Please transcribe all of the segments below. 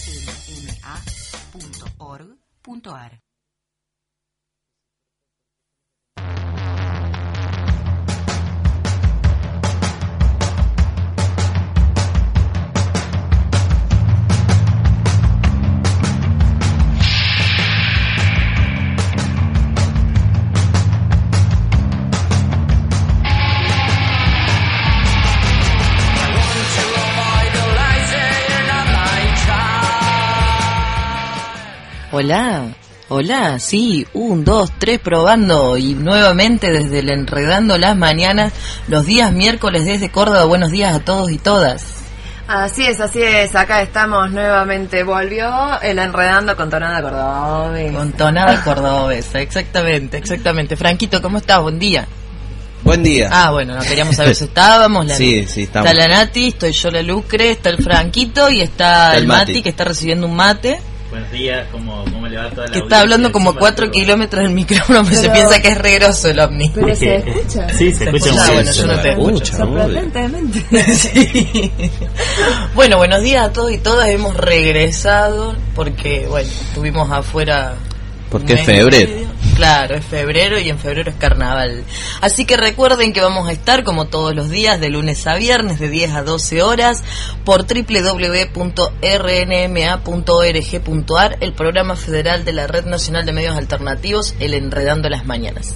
rnma.org.ar. Hola, sí, 1, 2, 3 probando y nuevamente desde el Enredando las Mañanas, los días miércoles desde Córdoba. Buenos días a todos y todas. Así es, acá estamos nuevamente, volvió el Enredando con tonada cordobesa. Con tonada cordobesa, exactamente. Franquito, ¿cómo estás? Buen día. Buen día. Bueno, no queríamos saber si estábamos. Sí, estamos. Está la Nati, estoy yo, la Lucre, está el Franquito y está el Mati, que está recibiendo un mate. Buenos días, ¿cómo le va toda la que está hablando como 4 kilómetros del micrófono, pero se piensa que es regroso el ovni. Pero se escucha. Sí, se escucha muy bien. Bueno, yo no te escucho. Sorprendentemente. Sí. Bueno, buenos días a todos y todas. Hemos regresado porque, bueno, estuvimos afuera. Porque es febrero. Claro, es febrero y en febrero es carnaval. Así que recuerden que vamos a estar como todos los días de lunes a viernes de 10 a 12 horas por www.rnma.org.ar, el programa federal de la Red Nacional de Medios Alternativos, el Enredando las Mañanas.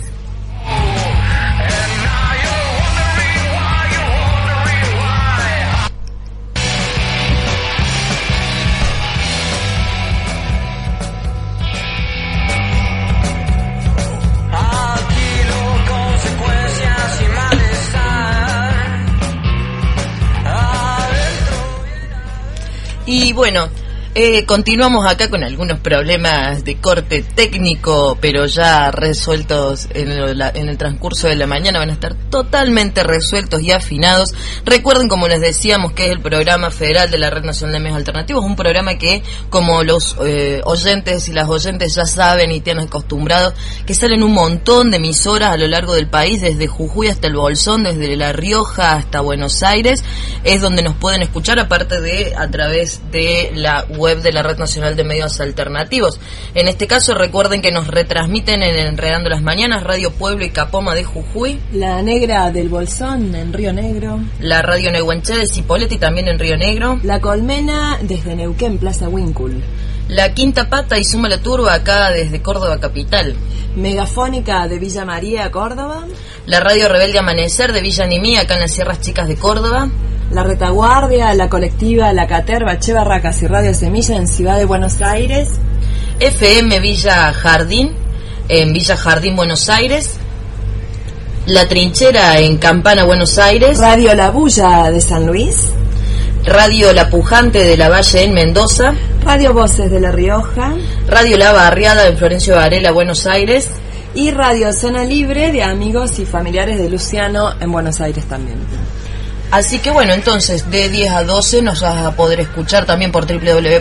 Y bueno, continuamos acá con algunos problemas de corte técnico, pero ya resueltos en el transcurso de la mañana. Van a estar totalmente resueltos y afinados. Recuerden, como les decíamos, que es el programa federal de la Red Nacional de Medios Alternativos, un programa que, como los oyentes y las oyentes ya saben y tienen acostumbrados, que salen un montón de emisoras a lo largo del país, desde Jujuy hasta el Bolsón, desde La Rioja hasta Buenos Aires, es donde nos pueden escuchar, aparte de a través de la web de la Red Nacional de Medios Alternativos. En este caso, recuerden que nos retransmiten en Enredando las Mañanas, Radio Pueblo y Capoma de Jujuy, La Negra del Bolsón en Río Negro, la Radio Nehuenche de Cipolletti también en Río Negro, La Colmena desde Neuquén, Plaza Wincul, La Quinta Pata y Suma la Turba acá desde Córdoba Capital, Megafónica de Villa María, Córdoba, la Radio Rebelde Amanecer de Villa Nimí acá en las Sierras Chicas de Córdoba, La Retaguardia, La Colectiva, La Caterva, Che Barracas y Radio Semilla en Ciudad de Buenos Aires, FM Villa Jardín en Villa Jardín, Buenos Aires, La Trinchera en Campana, Buenos Aires, Radio La Bulla de San Luis, Radio La Pujante de La Valle en Mendoza, Radio Voces de La Rioja, Radio La Barriada en Florencio Varela, Buenos Aires, y Radio Zona Libre de amigos y familiares de Luciano en Buenos Aires también. Así que bueno, entonces de 10 a 12 nos vas a poder escuchar también por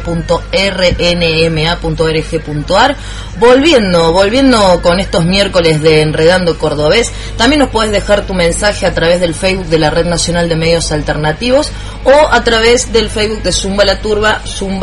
www.rnma.org.ar. Volviendo con estos miércoles de Enredando Cordobés, también nos puedes dejar tu mensaje a través del Facebook de la Red Nacional de Medios Alternativos o a través del Facebook de Zumba la Turba.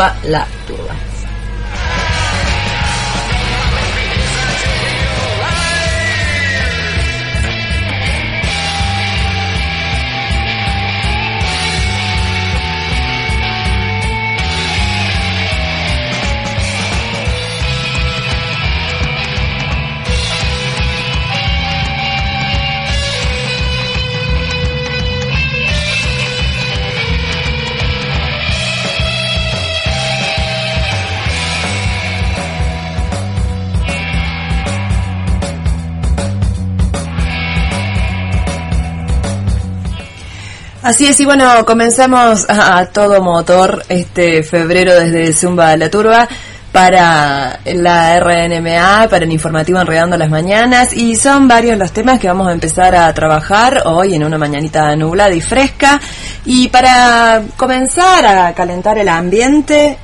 Así es, y bueno, comenzamos a todo motor este febrero desde Zumba la Turba para la RNMA, para el informativo Enredando las Mañanas, y son varios los temas que vamos a empezar a trabajar hoy en una mañanita nublada y fresca. Y para comenzar a calentar el ambiente,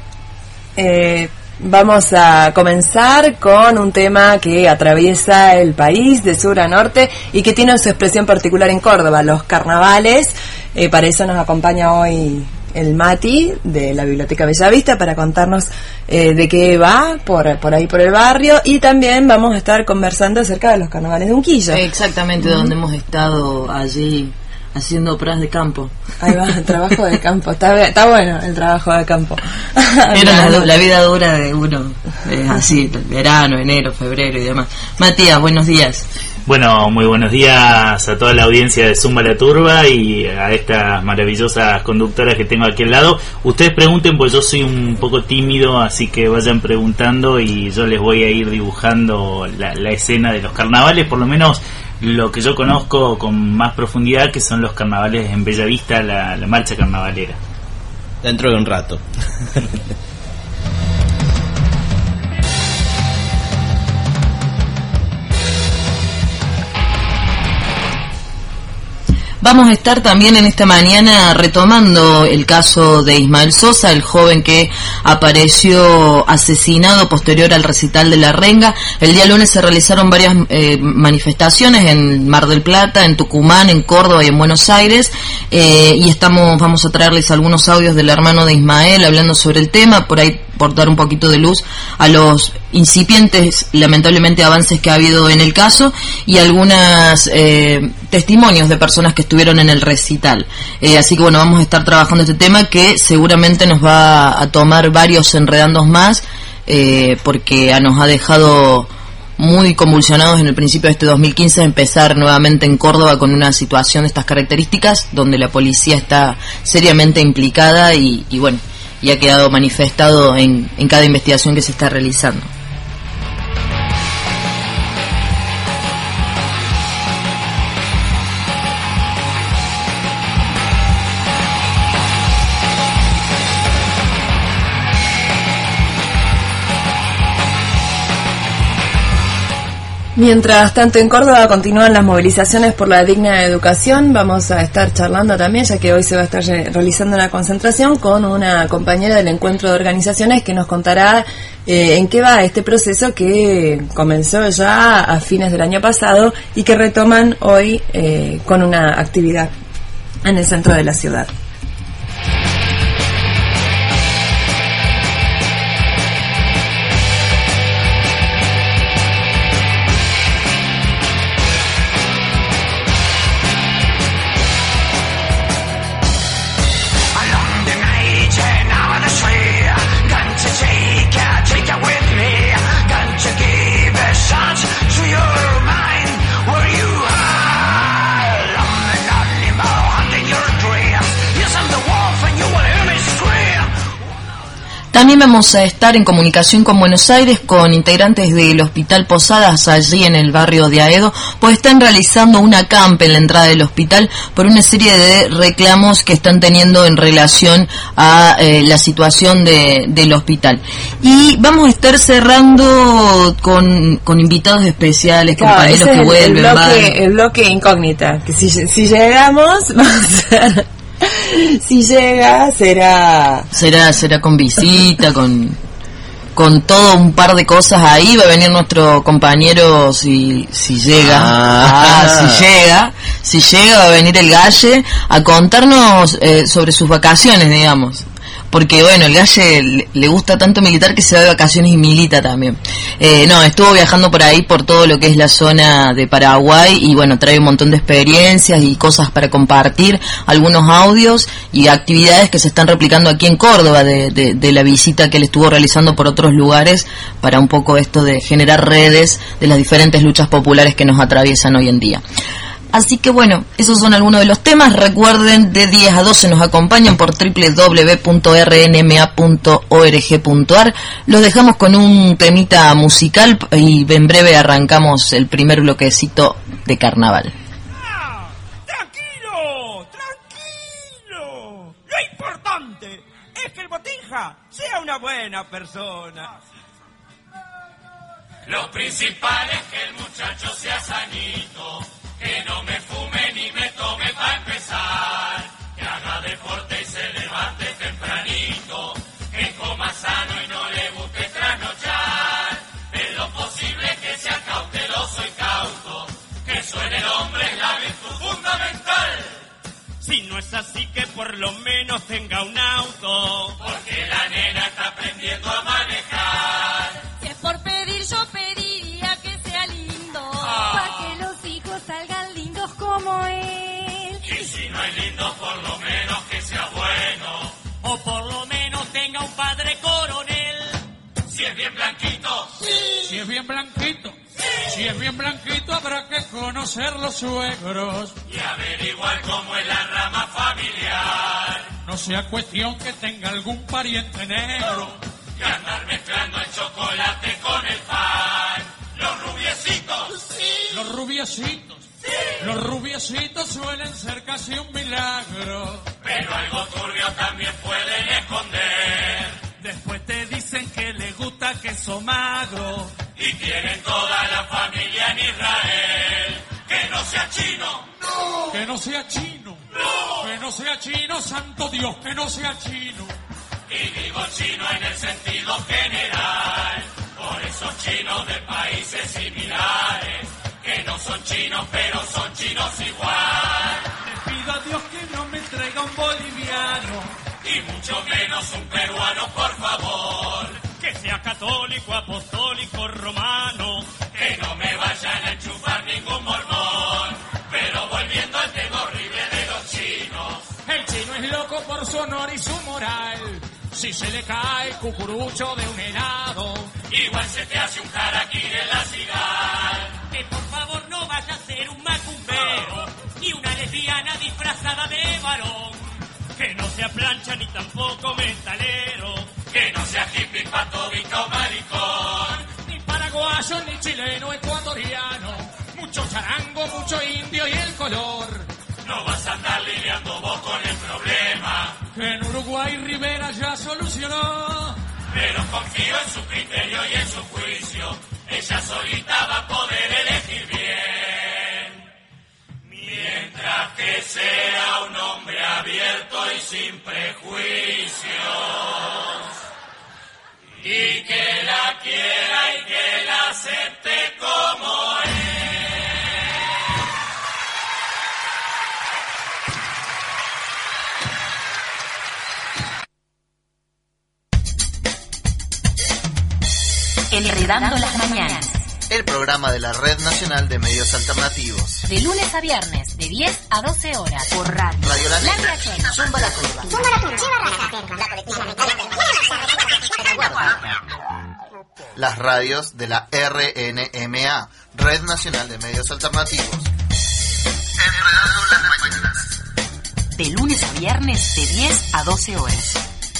vamos a comenzar con un tema que atraviesa el país de sur a norte y que tiene su expresión particular en Córdoba, los carnavales. Para eso nos acompaña hoy el Mati de la Biblioteca Bellavista para contarnos de qué va por ahí por el barrio, y también vamos a estar conversando acerca de los carnavales de Unquillo. Exactamente, donde hemos estado allí haciendo pruebas de campo. Ahí va, el trabajo de campo. Está bueno el trabajo de campo. Era la vida dura de uno, así, verano, enero, febrero y demás. Matías, buenos días. Bueno, muy buenos días a toda la audiencia de Zumba la Turba y a estas maravillosas conductoras que tengo aquí al lado. Ustedes pregunten, pues yo soy un poco tímido, así que vayan preguntando y yo les voy a ir dibujando la escena de los carnavales, por lo menos lo que yo conozco con más profundidad, que son los carnavales en Bellavista, la marcha carnavalera. Dentro de un rato. Vamos a estar también en esta mañana retomando el caso de Ismael Sosa, el joven que apareció asesinado posterior al recital de La Renga. El día lunes se realizaron varias manifestaciones en Mar del Plata, en Tucumán, en Córdoba y en Buenos Aires, y vamos a traerles algunos audios del hermano de Ismael hablando sobre el tema, por ahí por dar un poquito de luz a los incipientes, lamentablemente, avances que ha habido en el caso, y algunos testimonios de personas que estuvieron en el recital. Así que bueno, vamos a estar trabajando este tema que seguramente nos va a tomar varios enredandos más, porque nos ha dejado muy convulsionados en el principio de este 2015 empezar nuevamente en Córdoba con una situación de estas características, donde la policía está seriamente implicada y bueno, y ha quedado manifestado en cada investigación que se está realizando. Mientras tanto, en Córdoba continúan las movilizaciones por la digna educación. Vamos a estar charlando también, ya que hoy se va a estar realizando una concentración, con una compañera del encuentro de organizaciones que nos contará en qué va este proceso que comenzó ya a fines del año pasado y que retoman hoy con una actividad en el centro de la ciudad. También vamos a estar en comunicación con Buenos Aires con integrantes del Hospital Posadas, allí en el barrio de Aedo, pues están realizando una acampe en la entrada del hospital por una serie de reclamos que están teniendo en relación a la situación del hospital. Y vamos a estar cerrando con invitados especiales, compañeros que vuelven. El bloque incógnita, que si llegamos, vamos a... Si llega, será con visita, con todo un par de cosas ahí. Va a venir nuestro compañero si llega, va a venir el Galle a contarnos sobre sus vacaciones, digamos. Porque bueno, el Galle le gusta tanto militar que se va de vacaciones y milita también. Estuvo viajando por ahí, por todo lo que es la zona de Paraguay, y bueno, trae un montón de experiencias y cosas para compartir, algunos audios y actividades que se están replicando aquí en Córdoba de la visita que él estuvo realizando por otros lugares, para un poco esto de generar redes de las diferentes luchas populares que nos atraviesan hoy en día. Así que bueno, esos son algunos de los temas. Recuerden, de 10 a 12 nos acompañan por www.rnma.org.ar. Los dejamos con un temita musical y en breve arrancamos el primer bloquecito de carnaval. ¡Tranquilo! Lo importante es que el botija sea una buena persona. Lo principal es que el muchacho sea sanito, que no me fume ni me tome para empezar, que haga deporte y se levante tempranito, que coma sano y no le guste trasnochar, en lo posible que sea cauteloso y cauto, que suene el hombre es la virtud fundamental. Si no es así, que por lo menos tenga un auto. Porque la nena está aprendiendo a manejar. Si es por pedir, yo pediría que sea lindo. Para que los hijos salgan lindos como él. Y si no es lindo, por lo menos que sea bueno. O por lo menos tenga un padre coronel. Si es bien blanquito. Si es bien blanquito. Si es bien blanquito, habrá que conocer los suegros. Y averiguar cómo es la rama familiar. No sea cuestión que tenga algún pariente negro. Que andar mezclando el chocolate con el pan. Los rubiecitos. Los rubiecitos. Los rubiecitos suelen ser casi un milagro. Pero algo turbio también pueden esconder. Después te dicen que les gusta queso magro. Y tienen toda la familia en Israel. Que no sea chino. No. Que no sea chino. No. Que no sea chino, santo Dios, que no sea chino. Y digo chino en el sentido general. Por esos chinos de países similares. Que no son chinos, pero son chinos igual. Le pido a Dios que no me traiga un boliviano. Y mucho menos un peruano, por favor. Que sea católico, apostólico, romano. Que no me vayan a enchufar ningún mormón. Pero volviendo al tema horrible de los chinos. El chino es loco por su honor y su moral. Si se le cae el cucurucho de un helado, igual se te hace un jaraquín en la ciudad. Que por favor no vaya a ser un macumbero. Ni una lesbiana disfrazada de varón. Que no sea plancha ni tampoco metalero. Que no sea hippie, pato, bica o maricón. Ni paraguayo, ni chileno, ecuatoriano. Mucho charango, mucho indio y el color. No vas a andar lidiando vos con el problema. Que en Uruguay Rivera ya solucionó. Pero confío en su criterio y en su juicio. Ella solita va a poder elegir bien. Mientras que sea un hombre abierto y sin prejuicios. Y que la quiera y que la acepte como es. Enredando las mañanas. El programa de la Red Nacional de Medios Alternativos. De lunes a viernes, de 10 a 12 horas. Por radio. Radio La Negra. Zumba la Turba. Zumba la Turba. Las radios de la RNMA, Red Nacional de Medios Alternativos. Enredando las mañanas. De lunes a viernes, de 10 a 12 horas.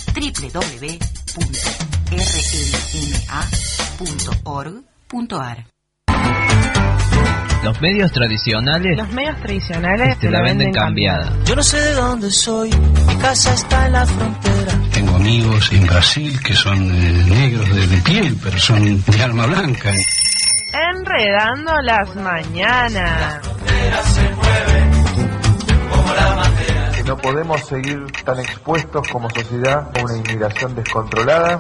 www.rnma.org.ar. Los medios tradicionales te la venden cambiada. Yo no sé de dónde soy, mi casa está en la frontera. Tengo amigos en Brasil que son negros de piel, pero son de alma blanca. Enredando las mañanas. La frontera se mueve como la bandera. No podemos seguir tan expuestos como sociedad a una inmigración descontrolada.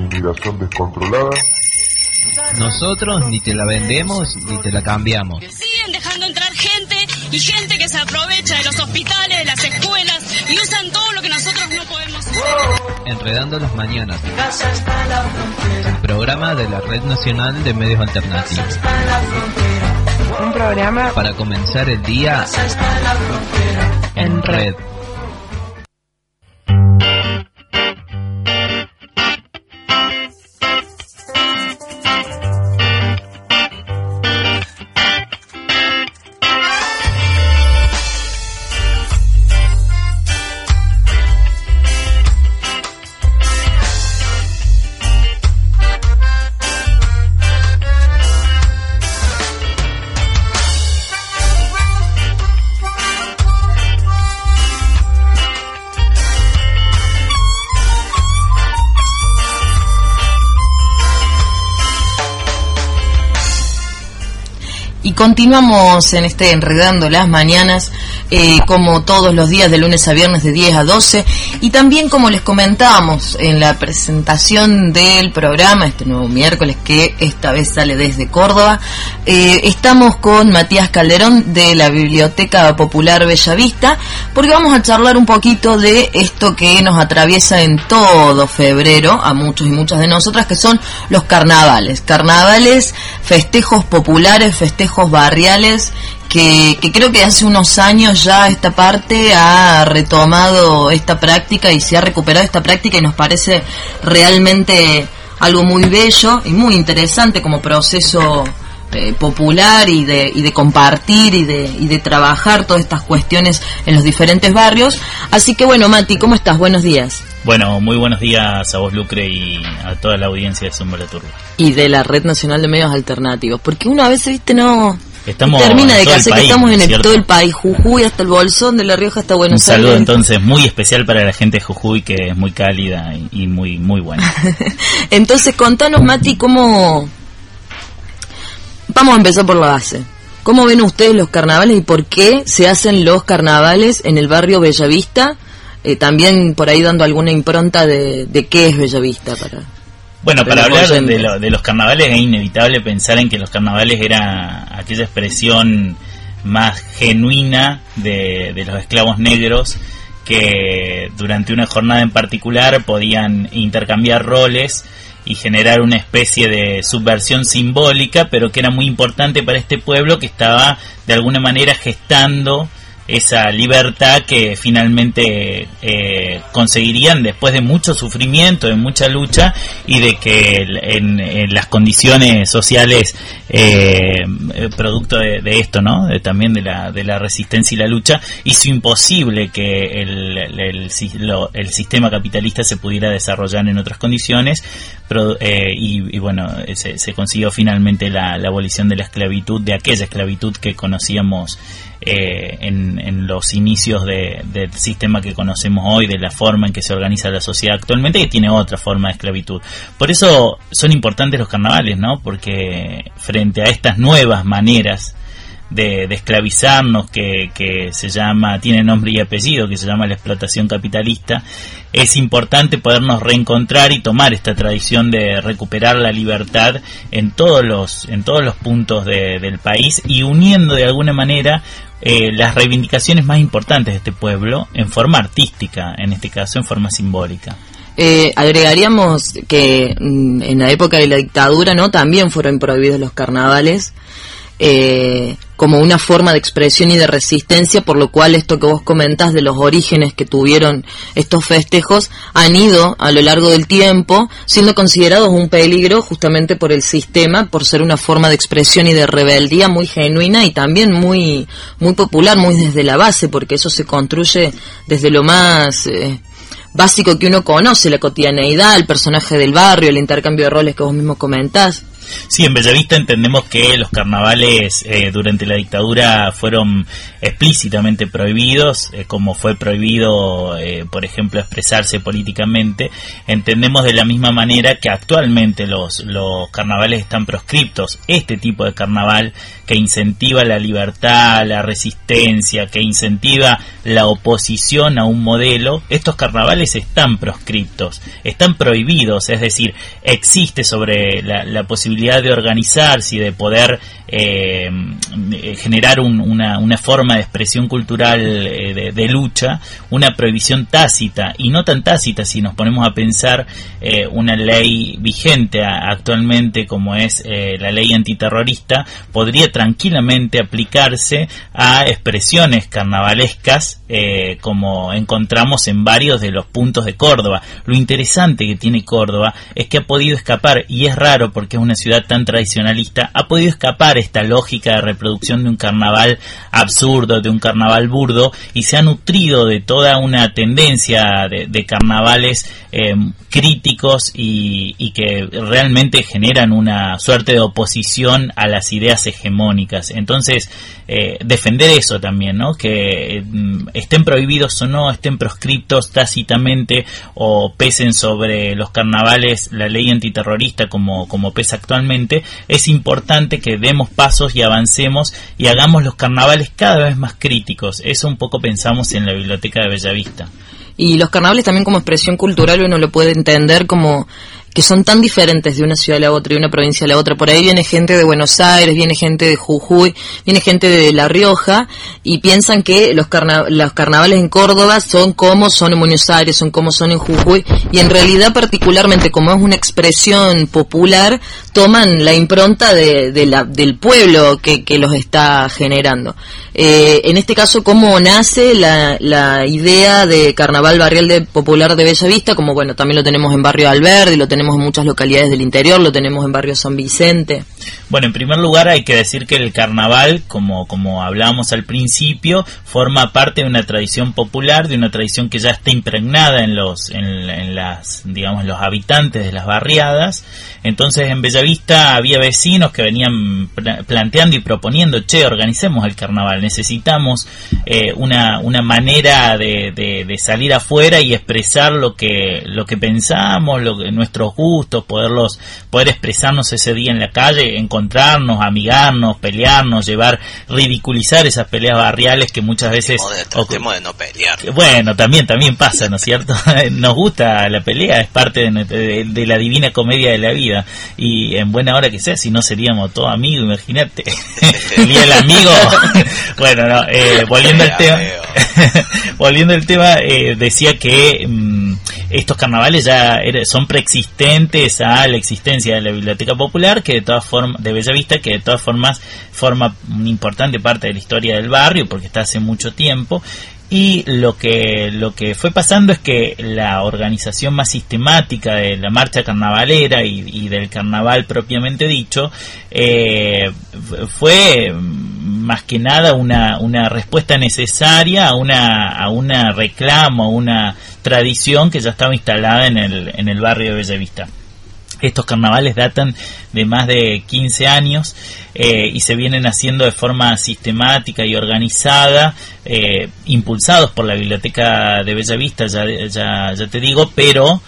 Nosotros ni te la vendemos ni te la cambiamos. Siguen dejando entrar gente y gente que se aprovecha de los hospitales, de las escuelas y usan todo lo que nosotros no podemos hacer. Enredando las mañanas. El programa de la Red Nacional de Medios Alternativos. Un programa para comenzar el día en red. Continuamos en este Enredando las Mañanas como todos los días de lunes a viernes de 10 a 12, y también como les comentábamos en la presentación del programa, este nuevo miércoles que esta vez sale desde Córdoba, estamos con Matías Calderón de la Biblioteca Popular Bellavista, porque vamos a charlar un poquito de esto que nos atraviesa en todo febrero a muchos y muchas de nosotras, que son los carnavales, festejos populares, festejos barriales, que creo que hace unos años ya esta parte ha retomado esta práctica y se ha recuperado esta práctica, y nos parece realmente algo muy bello y muy interesante como proceso popular y de compartir y de trabajar todas estas cuestiones en los diferentes barrios. Así que bueno, Mati, ¿cómo estás? Buenos días. Bueno, muy buenos días a vos, Lucre, y a toda la audiencia de Zumba la Turba. Y de la Red Nacional de Medios Alternativos, porque una vez, viste, no estamos termina de casar que estamos en todo el país, Jujuy hasta el Bolsón, de La Rioja hasta Buenos Aires. Un saludo entonces muy especial para la gente de Jujuy, que es muy cálida y muy buena. Entonces, contanos, Mati, cómo... Vamos a empezar por la base. ¿Cómo ven ustedes los carnavales y por qué se hacen los carnavales en el barrio Bellavista? También por ahí dando alguna impronta de qué es Bellavista para hablar de los carnavales es inevitable pensar en que los carnavales era aquella expresión más genuina de los esclavos negros, que durante una jornada en particular podían intercambiar roles y generar una especie de subversión simbólica, pero que era muy importante para este pueblo que estaba de alguna manera gestando esa libertad que finalmente conseguirían después de mucho sufrimiento, de mucha lucha, y de que en las condiciones sociales producto de esto, ¿no? También de la resistencia y la lucha, hizo imposible que el sistema capitalista se pudiera desarrollar en otras condiciones, y bueno, se consiguió finalmente la abolición de la esclavitud, de aquella esclavitud que conocíamos en los inicios del sistema que conocemos hoy, de la forma en que se organiza la sociedad actualmente, que tiene otra forma de esclavitud. Por eso son importantes los carnavales, ¿no? Porque frente a estas nuevas maneras de esclavizarnos, que tiene nombre y apellido, que se llama la explotación capitalista, es importante podernos reencontrar y tomar esta tradición de recuperar la libertad en todos los puntos del país, y uniendo de alguna manera las reivindicaciones más importantes de este pueblo en forma artística, en este caso en forma simbólica. Agregaríamos que en la época de la dictadura, ¿no?, también fueron prohibidos los carnavales como una forma de expresión y de resistencia, por lo cual esto que vos comentás de los orígenes que tuvieron estos festejos han ido a lo largo del tiempo siendo considerados un peligro justamente por el sistema, por ser una forma de expresión y de rebeldía muy genuina y también muy popular, muy desde la base, porque eso se construye desde lo más básico que uno conoce, la cotidianeidad, el personaje del barrio, el intercambio de roles que vos mismo comentás. Sí, en Bellavista entendemos que los carnavales durante la dictadura fueron explícitamente prohibidos, como fue prohibido, por ejemplo, expresarse políticamente. Entendemos de la misma manera que actualmente los carnavales están proscriptos. Este tipo de carnaval que incentiva la libertad, la resistencia, que incentiva la oposición a un modelo, estos carnavales están proscriptos, están prohibidos, es decir, existe sobre la posibilidad de organizarse y de poder generar una forma de expresión cultural de lucha, una prohibición tácita, y no tan tácita si nos ponemos a pensar una ley vigente actualmente como es la ley antiterrorista, podría tranquilamente aplicarse a expresiones carnavalescas como encontramos en varios de los puntos de Córdoba. Lo interesante que tiene Córdoba es que ha podido escapar, y es raro porque es una ciudad tan tradicionalista, ha podido escapar esta lógica de reproducción de un carnaval absurdo, de un carnaval burdo, y se ha nutrido de toda una tendencia de carnavales críticos y que realmente generan una suerte de oposición a las ideas hegemónicas. Entonces, defender eso también, ¿no? Que estén prohibidos o no, estén proscriptos tácitamente o pesen sobre los carnavales la ley antiterrorista como pesa actualmente, actualmente, es importante que demos pasos y avancemos y hagamos los carnavales cada vez más críticos. Eso un poco pensamos en la Biblioteca de Bellavista. Y los carnavales también como expresión cultural uno lo puede entender como que son tan diferentes de una ciudad a la otra y una provincia a la otra. Por ahí viene gente de Buenos Aires, viene gente de Jujuy, viene gente de La Rioja y piensan que los carnavales en Córdoba son como son en Buenos Aires, son como son en Jujuy, y en realidad particularmente como es una expresión popular, toman la impronta del pueblo que los está generando. En este caso, ¿cómo nace la idea de Carnaval Barrial Popular de Bellavista? Como bueno, también lo tenemos en Barrio Alberdi, lo tenemos en muchas localidades del interior, lo tenemos en Barrio San Vicente. Bueno, en primer lugar hay que decir que el carnaval, como hablábamos al principio, forma parte de una tradición popular, de una tradición que ya está impregnada en los habitantes de las barriadas. Entonces en Bellavista había vecinos que venían planteando y proponiendo, organicemos el carnaval, necesitamos una manera de salir afuera y expresar lo que pensamos, nuestros gustos, poder expresarnos ese día en la calle, encontrarnos, amigarnos, pelearnos, ridiculizar esas peleas barriales que muchas veces tratemos de no pelear. Bueno, también pasa, ¿no es cierto? Nos gusta la pelea, es parte de la divina comedia de la vida, y en buena hora que sea, si no seríamos todos amigos, imagínate. El día del amigo. Bueno, no, volviendo al tema, decía que estos carnavales ya son preexistentes a la existencia de la Biblioteca Popular, que de Bellavista, que de todas formas forma una importante parte de la historia del barrio, porque está hace mucho tiempo. Y lo que fue pasando es que la organización más sistemática de la marcha carnavalera y del carnaval propiamente dicho fue más que nada una respuesta necesaria a una reclamo, a una tradición que ya estaba instalada en el barrio de Bellavista. Estos carnavales datan de más de 15 años y se vienen haciendo de forma sistemática y organizada, impulsados por la Biblioteca de Bellavista, ya te digo, pero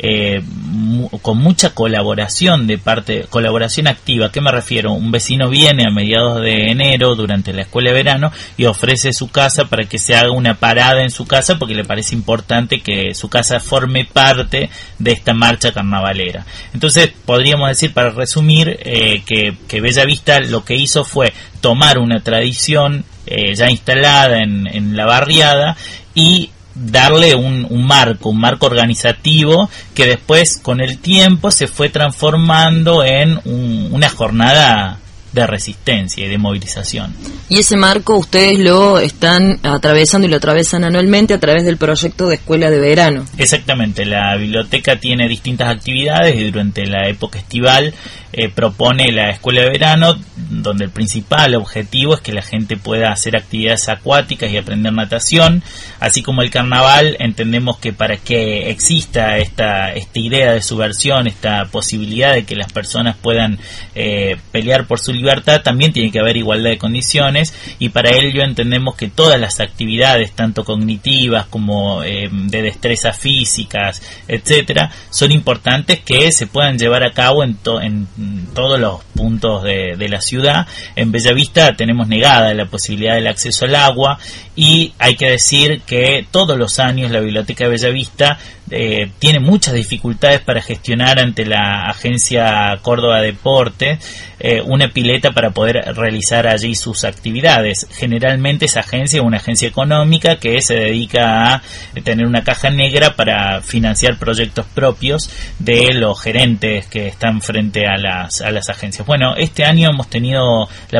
con mucha colaboración colaboración activa. ¿A qué me refiero? Un vecino viene a mediados de enero durante la escuela de verano y ofrece su casa para que se haga una parada en su casa porque le parece importante que su casa forme parte de esta marcha carnavalera. Entonces podríamos decir, para resumir, que Bellavista lo que hizo fue tomar una tradición ya instalada en la barriada y darle un marco organizativo que después con el tiempo se fue transformando en una jornada de resistencia y de movilización. Y ese marco ustedes lo están atravesando y lo atravesan anualmente a través del proyecto de escuela de verano. Exactamente, la biblioteca tiene distintas actividades y durante la época estival propone la escuela de verano, donde el principal objetivo es que la gente pueda hacer actividades acuáticas y aprender natación, así como el carnaval. Entendemos que para que exista esta idea de subversión, esta posibilidad de que las personas puedan pelear por su libertad, también tiene que haber igualdad de condiciones, y para ello entendemos que todas las actividades, tanto cognitivas como de destrezas físicas, etcétera, son importantes que se puedan llevar a cabo en todos los puntos de la ciudad. En Bellavista tenemos negada la posibilidad del acceso al agua, y hay que decir que todos los años la Biblioteca de Bellavista tiene muchas dificultades para gestionar ante la Agencia Córdoba Deporte una pileta para poder realizar allí sus actividades. Generalmente esa agencia es una agencia económica que se dedica a tener una caja negra para financiar proyectos propios de los gerentes que están frente a las agencias. Bueno, este año hemos tenido la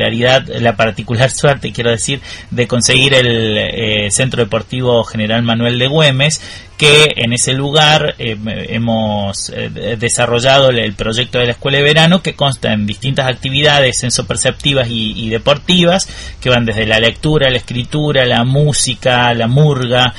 particular suerte, quiero decir, de conseguir el Centro Deportivo General Manuel de Güemes, que en ese lugar hemos desarrollado el proyecto de la escuela de verano, que consta en distintas actividades sensoperceptivas y deportivas, que van desde la lectura, la escritura, la música, la murga,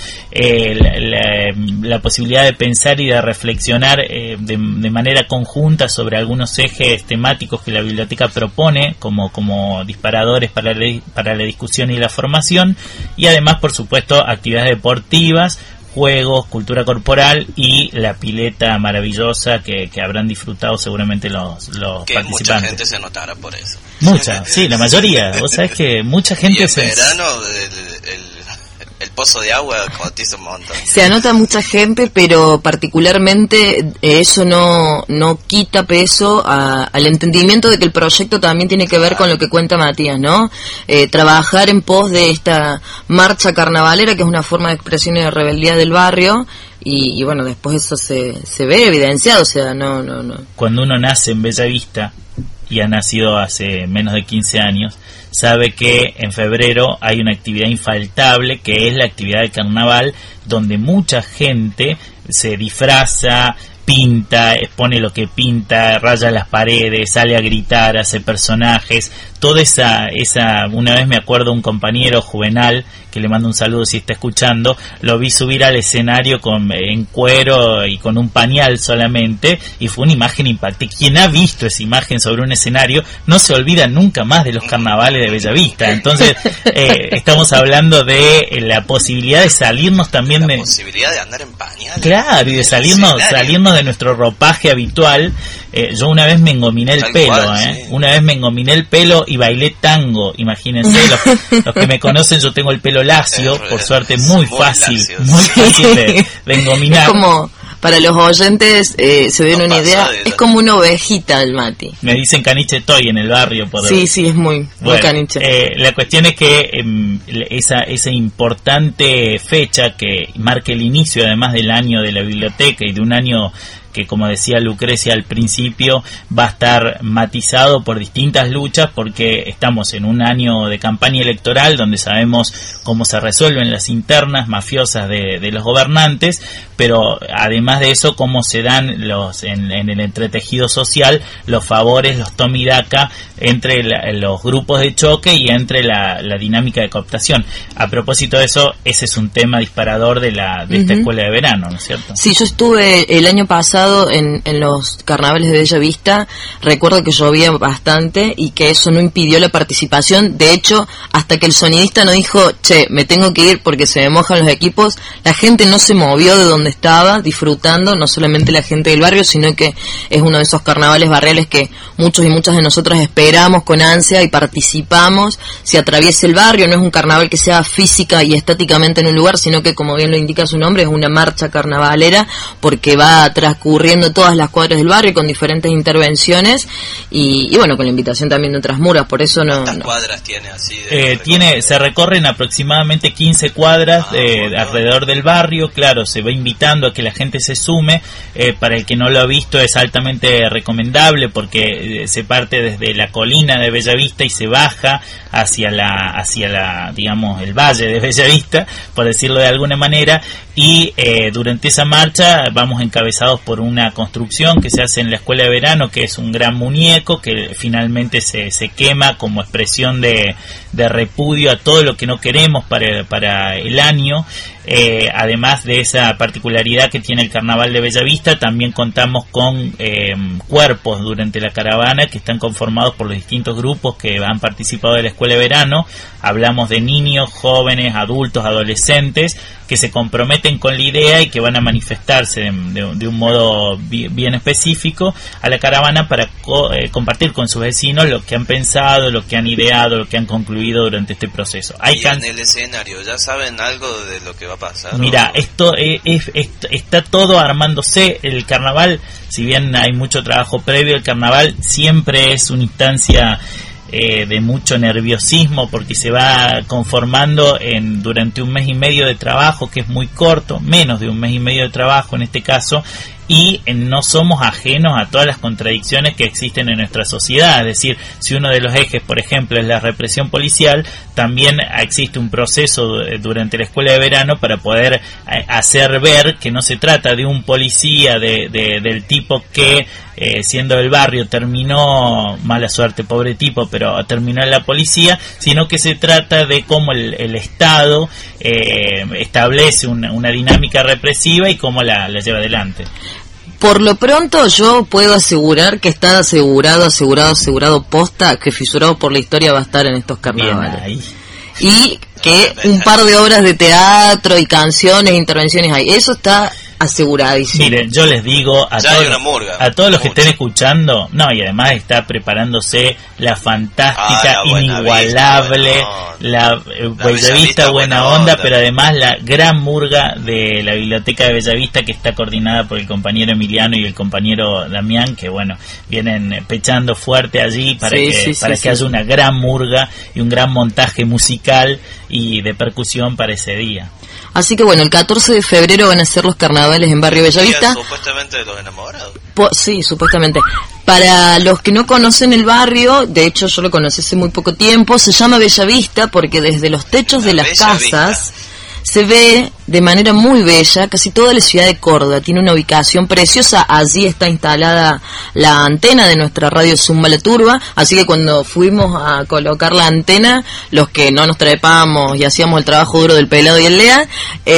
la posibilidad de pensar y de reflexionar de manera conjunta sobre algunos ejes temáticos que la biblioteca propone como disparadores para la discusión y la formación, y además, por supuesto, actividades deportivas, juegos, cultura corporal y la pileta maravillosa que habrán disfrutado seguramente los que participantes. Mucha gente se notará por eso. Mucha, sí, la mayoría. Vos sabés que mucha gente y en verano el pozo de agua cotiza un montón. Se anota mucha gente, pero particularmente eso no quita peso al entendimiento de que el proyecto también tiene que ver con lo que cuenta Matías, ¿no? Trabajar en pos de esta marcha carnavalera, que es una forma de expresión y de rebeldía del barrio, y bueno, después eso se ve evidenciado, o sea, no. Cuando uno nace en Bellavista, y ha nacido hace menos de 15 años, sabe que en febrero hay una actividad infaltable, que es la actividad de carnaval, donde mucha gente se disfraza, pinta, expone lo que pinta, raya las paredes, sale a gritar, hace personajes, toda esa una vez me acuerdo un compañero Juvenal, que le mando un saludo si está escuchando, lo vi subir al escenario en cuero y con un pañal solamente, y fue una imagen impactante. Quien ha visto esa imagen sobre un escenario no se olvida nunca más de los carnavales de Bellavista. Entonces estamos hablando de la posibilidad de salirnos también la posibilidad de andar en pañal, claro, y de salirnos de nuestro ropaje habitual. Yo una vez me engominé el pelo, sí. Una vez me engominé el pelo y bailé tango, imagínense, los que me conocen, yo tengo el pelo lacio, por suerte muy fácil de engominar. Es como, para los oyentes se den una idea, es como una ovejita el Mati. Me dicen caniche toy en el barrio. Sí, es muy caniche. La cuestión es que esa importante fecha que marca el inicio además del año de la biblioteca y de un año que, como decía Lucrecia al principio, va a estar matizado por distintas luchas, porque estamos en un año de campaña electoral donde sabemos cómo se resuelven las internas mafiosas de los gobernantes, pero además de eso, cómo se dan en el entretejido social los favores, los toma y daca entre los grupos de choque y entre la dinámica de cooptación. A propósito de eso, ese es un tema disparador de esta escuela de verano, ¿no es cierto? Sí, yo estuve el año pasado en los carnavales de Bellavista. Recuerdo que llovía bastante y que eso no impidió la participación. De hecho, hasta que el sonidista no dijo, che, me tengo que ir porque se me mojan los equipos, la gente no se movió de donde estaba disfrutando, no solamente la gente del barrio, sino que es uno de esos carnavales barriales que muchos y muchas de nosotros esperamos con ansia y participamos. Se atraviesa el barrio, no es un carnaval que sea física y estáticamente en un lugar, sino que, como bien lo indica su nombre, es una marcha carnavalera, porque va transcurriendo todas las cuadras del barrio con diferentes intervenciones y bueno, con la invitación también de otras muras. Por eso ¿Cuántas cuadras tiene así? Se recorren aproximadamente 15 cuadras alrededor del barrio. Claro, se va invitando a que la gente se sume. Para el que no lo ha visto, es altamente recomendable, porque se parte desde la colina de Bellavista y se baja hacia la digamos, el valle de Bellavista, por decirlo de alguna manera, y durante esa marcha vamos encabezados por una construcción que se hace en la escuela de verano, que es un gran muñeco que finalmente se quema como expresión de repudio a todo lo que no queremos para el año. Además de esa particularidad que tiene el carnaval de Bellavista, también contamos con cuerpos durante la caravana que están conformados por los distintos grupos que han participado de la escuela de verano. Hablamos de niños, jóvenes, adultos, adolescentes que se comprometen con la idea y que van a manifestarse de un modo bien específico a la caravana para compartir con sus vecinos lo que han pensado, lo que han ideado, lo que han concluido durante este proceso. ¿Y en el escenario ya saben algo de lo que va a pasar? Mira, esto está todo armándose. El carnaval, si bien hay mucho trabajo previo, el carnaval siempre es una instancia de mucho nerviosismo, porque se va conformando durante un mes y medio de trabajo, que es muy corto, menos de un mes y medio de trabajo en este caso, y no somos ajenos a todas las contradicciones que existen en nuestra sociedad. Es decir, si uno de los ejes, por ejemplo, es la represión policial, también existe un proceso durante la escuela de verano para poder hacer ver que no se trata de un policía del tipo que siendo del barrio terminó, mala suerte, pobre tipo, pero terminó en la policía, sino que se trata de cómo el Estado establece una dinámica represiva y cómo la lleva adelante. Por lo pronto yo puedo asegurar que está asegurado posta que Fisurado por la Historia va a estar en estos carnavales. y que un par de obras de teatro y canciones, intervenciones hay. Eso está aseguradísimo. Miren, yo les digo a todos los que estén escuchando, no, y además está preparándose la fantástica, inigualable, la Bellavista Buena Onda, pero además la gran murga de la Biblioteca de Bellavista, que está coordinada por el compañero Emiliano y el compañero Damián, que bueno, vienen pechando fuerte allí para que haya una gran murga y un gran montaje musical y de percusión para ese día. Así que bueno, el 14 de febrero van a ser los carnavales en Barrio Bellavista. Supuestamente los enamorados. Sí, supuestamente. Para los que no conocen el barrio, de hecho yo lo conocí hace muy poco tiempo, se llama Bellavista porque desde los techos de las casas se ve de manera muy bella casi toda la ciudad de Córdoba. Tiene una ubicación preciosa. Allí está instalada la antena de nuestra radio Zumba la Turba, así que cuando fuimos a colocar la antena, los que no nos trepamos y hacíamos el trabajo duro del Pelado y el Lea,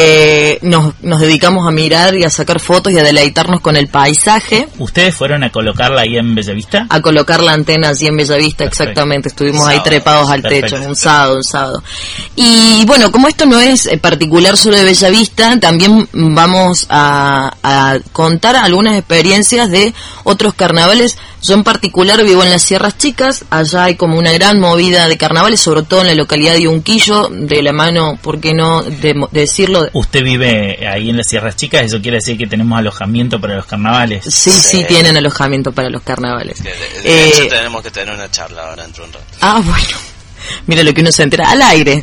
nos dedicamos a mirar y a sacar fotos y a deleitarnos con el paisaje. ¿Ustedes fueron a colocarla ahí en Bellavista? A colocar la antena allí en Bellavista, exactamente. Estuvimos ahí trepados al techo, un sábado. Y bueno, como esto no es particular solo de Bellavista, también vamos a contar algunas experiencias de otros carnavales. Yo en particular vivo en las Sierras Chicas, allá hay como una gran movida de carnavales, sobre todo en la localidad de Unquillo, de la mano, ¿por qué no de decirlo? ¿Usted vive ahí en las Sierras Chicas? ¿Eso quiere decir que tenemos alojamiento para los carnavales? Sí, tienen alojamiento para los carnavales. De hecho tenemos que tener una charla ahora dentro de un rato. Bueno. Mira lo que uno se entera al aire.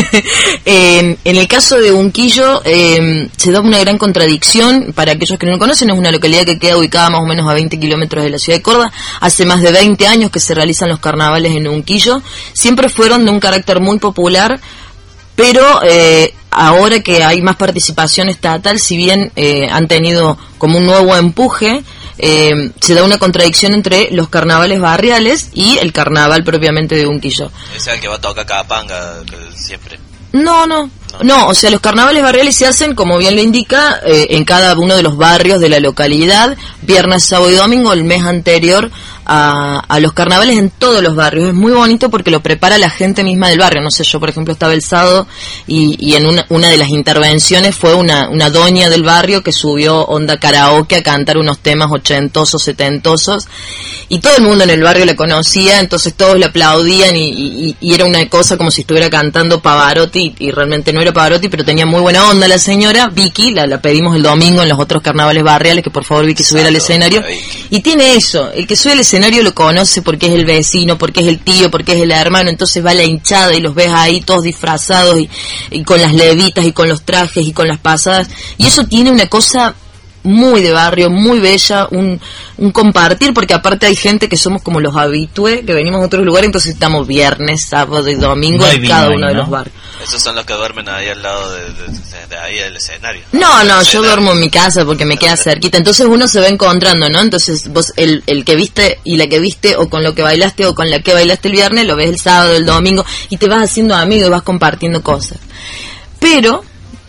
En el caso de Unquillo se da una gran contradicción. Para aquellos que no lo conocen, es una localidad que queda ubicada más o menos a 20 kilómetros de la ciudad de Córdoba. Hace más de 20 años que se realizan los carnavales en Unquillo. Siempre fueron de un carácter muy popular, pero ahora que hay más participación estatal, si bien han tenido como un nuevo empuje, se da una contradicción entre los carnavales barriales y el carnaval propiamente de Unquillo. Es el que va a tocar cada panga siempre. No, o sea, los carnavales barriales se hacen, como bien lo indica, en cada uno de los barrios de la localidad, viernes, sábado y domingo, el mes anterior a los carnavales en todos los barrios. Es muy bonito porque lo prepara la gente misma del barrio. No sé, yo por ejemplo estaba el sábado y en una de las intervenciones fue una doña del barrio que subió onda karaoke a cantar unos temas ochentosos, setentosos, y todo el mundo en el barrio la conocía, entonces todos le aplaudían y era una cosa como si estuviera cantando Pavarotti, y realmente no era Pavarotti, pero tenía muy buena onda la señora Vicky. La pedimos el domingo en los otros carnavales barriales que por favor Vicky subiera al escenario, y tiene eso, el que sube al escenario lo conoce porque es el vecino, porque es el tío, porque es el hermano, entonces va la hinchada y los ves ahí todos disfrazados y con las levitas y con los trajes y con las pasadas, y eso tiene una cosa muy de barrio, muy bella, un compartir, porque aparte hay gente que somos como los habitués, que venimos a otros lugares, entonces estamos viernes, sábado y domingo en cada uno de los barrios. Esos son los que duermen ahí al lado de ahí del escenario. No, yo duermo en mi casa porque me queda cerquita, entonces uno se va encontrando, ¿no? Entonces vos, el que viste y la que viste, o con lo que bailaste o con la que bailaste el viernes, lo ves el sábado, el domingo, y te vas haciendo amigo y vas compartiendo cosas. Pero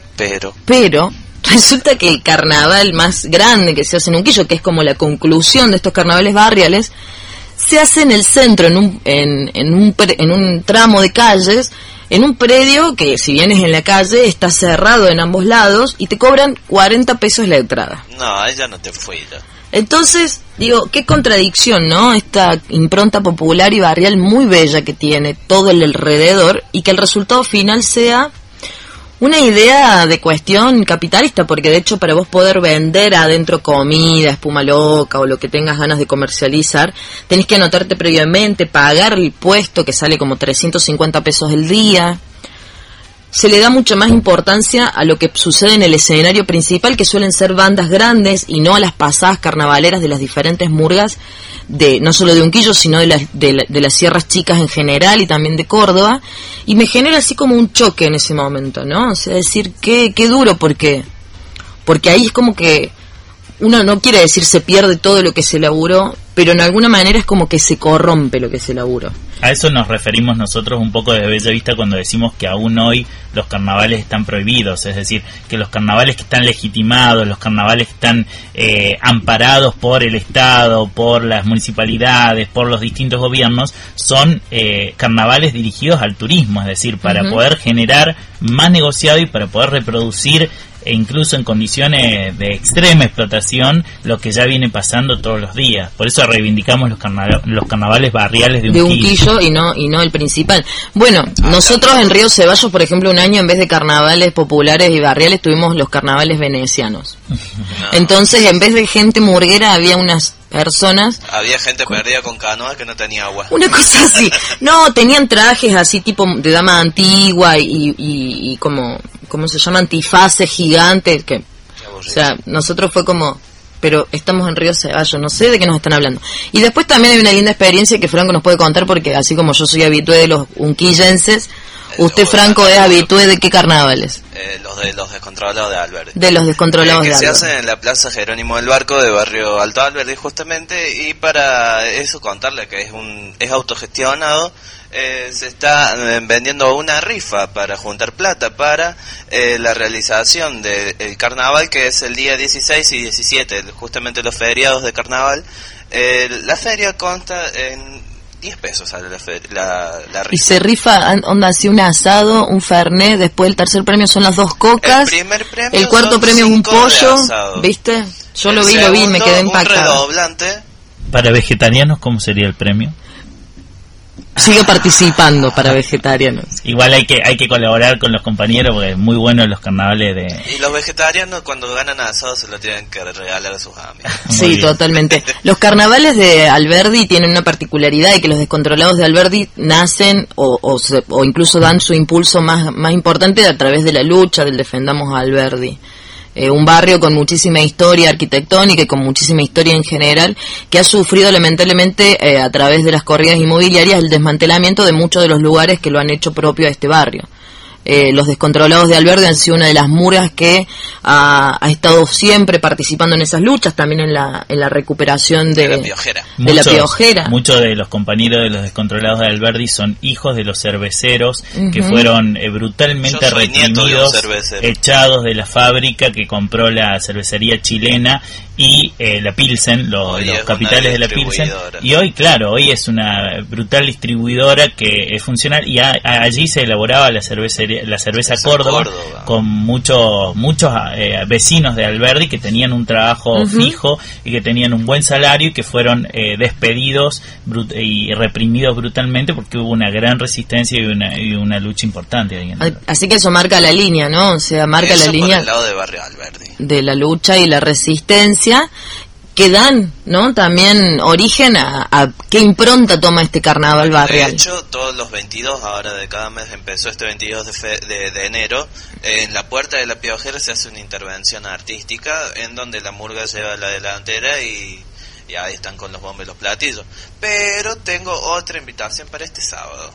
resulta que el carnaval más grande que se hace en Unquillo, que es como la conclusión de estos carnavales barriales, se hace en el centro, en un tramo de calles, en un predio que, si vienes en la calle, está cerrado en ambos lados y te cobran 40 pesos la entrada. No, ahí ya no te fui ya. Entonces, digo, qué contradicción, ¿no? Esta impronta popular y barrial muy bella que tiene todo el alrededor, y que el resultado final sea una idea de cuestión capitalista, porque de hecho para vos poder vender adentro comida, espuma loca o lo que tengas ganas de comercializar, tenés que anotarte previamente, pagar el puesto que sale como 350 pesos el día. Se le da mucha más importancia a lo que sucede en el escenario principal, que suelen ser bandas grandes, y no a las pasadas carnavaleras de las diferentes murgas, no solo de Unquillo, sino de las Sierras Chicas en general y también de Córdoba, y me genera así como un choque en ese momento, ¿no? O sea, decir, qué duro, porque ahí es como que uno no quiere decir se pierde todo lo que se laburó, pero en alguna manera es como que se corrompe lo que se laburó. A eso nos referimos nosotros un poco desde Bella Vista cuando decimos que aún hoy los carnavales están prohibidos, es decir, que los carnavales que están legitimados, los carnavales que están amparados por el Estado, por las municipalidades, por los distintos gobiernos, son carnavales dirigidos al turismo, es decir, para poder generar más negociado y para poder reproducir e incluso en condiciones de extrema explotación lo que ya viene pasando todos los días. Por eso reivindicamos los carnavales barriales de Unquillo y no el principal. Bueno, nosotros en Río Ceballos, por ejemplo, un año en vez de carnavales populares y barriales tuvimos los carnavales venecianos. Entonces, en vez de gente murguera había unas personas... Había gente perdida con canoa que no tenía agua. Una cosa así. No, tenían trajes así tipo de dama antigua y como... ¿Cómo se llama? Antifaces gigantes. Que, o sea, nosotros fue como... Pero estamos en Río Ceballos, no sé de qué nos están hablando. Y después también hay una linda experiencia que Franco nos puede contar, porque así como yo soy habitué de los unquillenses, usted, Franco, es habitué de qué carnavales. Los descontrolados de Alberdi. De los descontrolados de Alberdi. Que se hacen en la Plaza Jerónimo del Barco de Barrio Alto Alberdi, justamente, y para eso contarle que es autogestionado. Se está vendiendo una rifa para juntar plata para la realización del carnaval, que es el día 16 y 17, justamente los feriados de carnaval. La feria consta en 10 pesos sale la rifa. Y se rifa, onda así, un asado, un fernet, después el tercer premio son las 2 cocas, el primer premio el cuarto premio es un pollo, ¿viste? Yo lo vi, me quedé impactado. Un redoblante. Para vegetarianos, ¿cómo sería el premio? Sigue participando para vegetarianos. Igual hay que colaborar con los compañeros porque es muy bueno los carnavales de... Y los vegetarianos cuando ganan asado se lo tienen que regalar a sus amigos. Sí, totalmente. Los carnavales de Alberdi tienen una particularidad, y que los descontrolados de Alberdi nacen o incluso dan su impulso más importante a través de la lucha del Defendamos a Alberdi. Un barrio con muchísima historia arquitectónica y con muchísima historia en general, que ha sufrido lamentablemente a través de las corridas inmobiliarias el desmantelamiento de muchos de los lugares que lo han hecho propio a este barrio. Los descontrolados de Alberdi han sido una de las murgas que ha estado siempre participando en esas luchas, también en la recuperación de la piojera. Muchos de los compañeros de los descontrolados de Alberdi son hijos de los cerveceros que fueron brutalmente reprimidos, echados de la fábrica que compró la cervecería chilena y la Pilsen, los capitales de la Pilsen, y hoy es una brutal distribuidora que es funcional, y allí se elaboraba la cerveza Córdoba con muchos vecinos de Alberdi que tenían un trabajo fijo y que tenían un buen salario y que fueron despedidos y reprimidos brutalmente porque hubo una gran resistencia y una lucha importante ahí. Así que eso marca la línea, ¿no? O sea, marca la línea por el lado de Barrio Alberdi, de la lucha y la resistencia, que dan, ¿no? También origen a qué impronta toma este carnaval barrial. De hecho, todos los 22, ahora de cada mes empezó este 22 de enero, en la puerta de la piojera se hace una intervención artística en donde la murga lleva la delantera y ahí están con los bombos y los platillos. Pero tengo otra invitación para este sábado.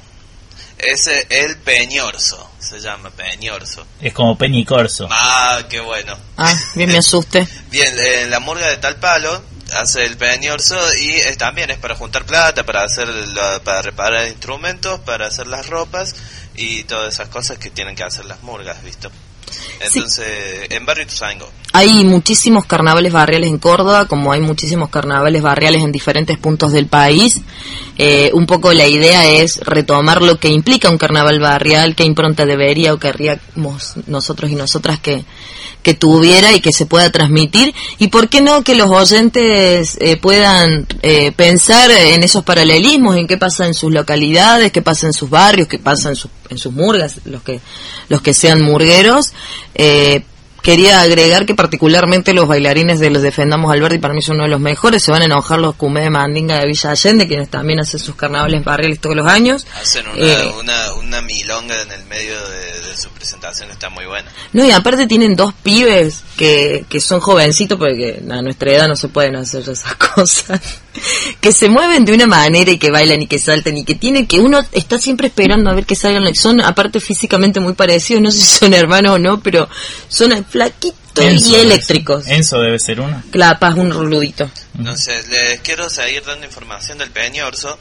Es el Peñorzo, se llama Peñorzo. Es como Peña y Corso. Ah, qué bueno. Ah, bien, me asusté. Bien, la murga de Talpalo hace el Peñorzo y también es para juntar plata, para para reparar instrumentos, para hacer las ropas y todas esas cosas que tienen que hacer las murgas, ¿visto? Entonces, en Barrio Ituzaingó hay muchísimos carnavales barriales en Córdoba, como hay muchísimos carnavales barriales en diferentes puntos del país. Un poco la idea es retomar lo que implica un carnaval barrial, qué impronta debería o querríamos nosotros y nosotras que tuviera y que se pueda transmitir, y por qué no que los oyentes puedan pensar en esos paralelismos, en qué pasa en sus localidades, qué pasa en sus barrios, qué pasa en sus murgas, los que sean murgueros. Quería agregar que particularmente los bailarines de los Defendamos Alberdi para mí son uno de los mejores. Se van a enojar los Cumé de Mandinga de Villa Allende, quienes también hacen sus carnavales barriales todos los años. Hacen una milonga en el medio de su presentación que está muy buena. No, y aparte tienen 2 pibes que son jovencitos, porque a nuestra edad no se pueden hacer esas cosas, que se mueven de una manera y que bailan y que saltan y que uno está siempre esperando a ver que salgan. Son aparte físicamente muy parecidos, no sé si son hermanos o no, pero son flaquitos y eléctricos. Enzo debe ser uno. Clapas, un ruludito. Entonces, les quiero seguir dando información del Peñorzo.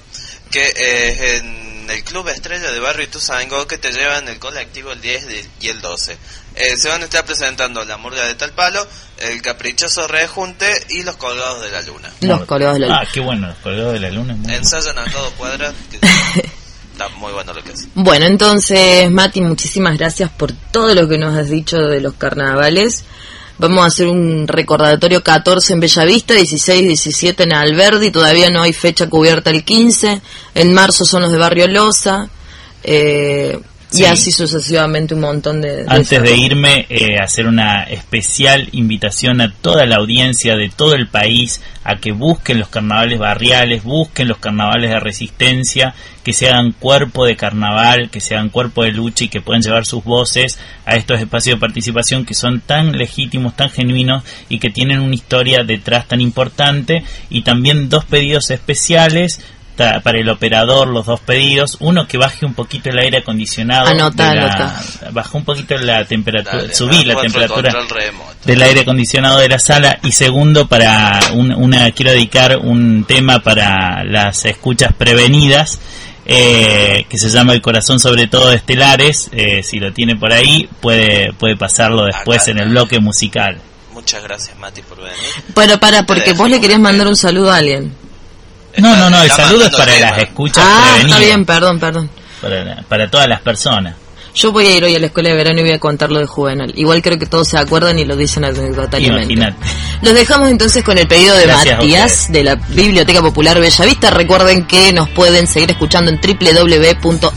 que es en el Club Estrella de Barrio Ituzaingó, que te llevan el colectivo el 10 y el 12. Se van a estar presentando La Murga de Tal Palo, El Caprichoso Rejunte y Los Colgados de la Luna. Los Colgados de la Luna. Ah, qué bueno, Los Colgados de la Luna. Ensayan a todo cuadra, que está muy bueno lo que es. Bueno, entonces, Mati, muchísimas gracias por todo lo que nos has dicho de los carnavales. Vamos a hacer un recordatorio: 14 en Bellavista, 16, 17 en Alberdi, todavía no hay fecha cubierta el 15, en marzo son los de Barrio Loza, y así sucesivamente un montón de Antes de irme, hacer una especial invitación a toda la audiencia de todo el país a que busquen los carnavales barriales, busquen los carnavales de resistencia, que se hagan cuerpo de carnaval, que se hagan cuerpo de lucha y que puedan llevar sus voces a estos espacios de participación que son tan legítimos, tan genuinos y que tienen una historia detrás tan importante. Y también 2 pedidos especiales para el operador, los 2 pedidos: uno, que baje un poquito el aire acondicionado, bajó un poquito la temperatura, subí la temperatura del aire acondicionado de la sala, y segundo, para quiero dedicar un tema para las escuchas prevenidas, que se llama El Corazón Sobre Todo de Estelares. Si lo tiene por ahí, puede pasarlo después acá en el bloque musical. Muchas gracias, Mati, por venir. Bueno, porque vos le querías mandar un saludo a alguien. No, el saludo es para las escuchas prevenidas. Está bien, perdón. Para todas las personas. Yo voy a ir hoy a la escuela de verano y voy a contar lo de Juvenal. Igual creo que todos se acuerdan y lo dicen anecdotariamente. Imagínate. Los dejamos entonces con el pedido de Matías de la Biblioteca Popular Bellavista. Recuerden que nos pueden seguir escuchando en www.rnma.org.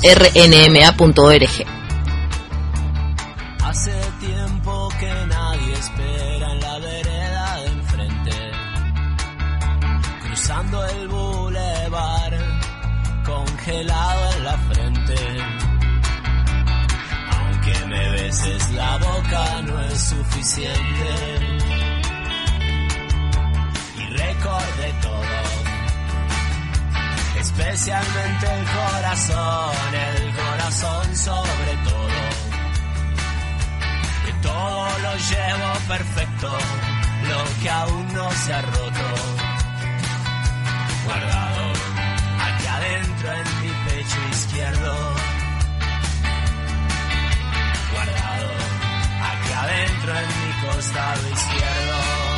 Hace tiempo que nadie espera en la vereda de enfrente, cruzando el bulevar, congelado en la frente. Aunque me beses la boca no es suficiente, y recordé todo, especialmente el corazón sobre todo. Todo lo llevo perfecto, lo que aún no se ha roto, guardado aquí adentro en mi pecho izquierdo, guardado aquí adentro en mi costado izquierdo.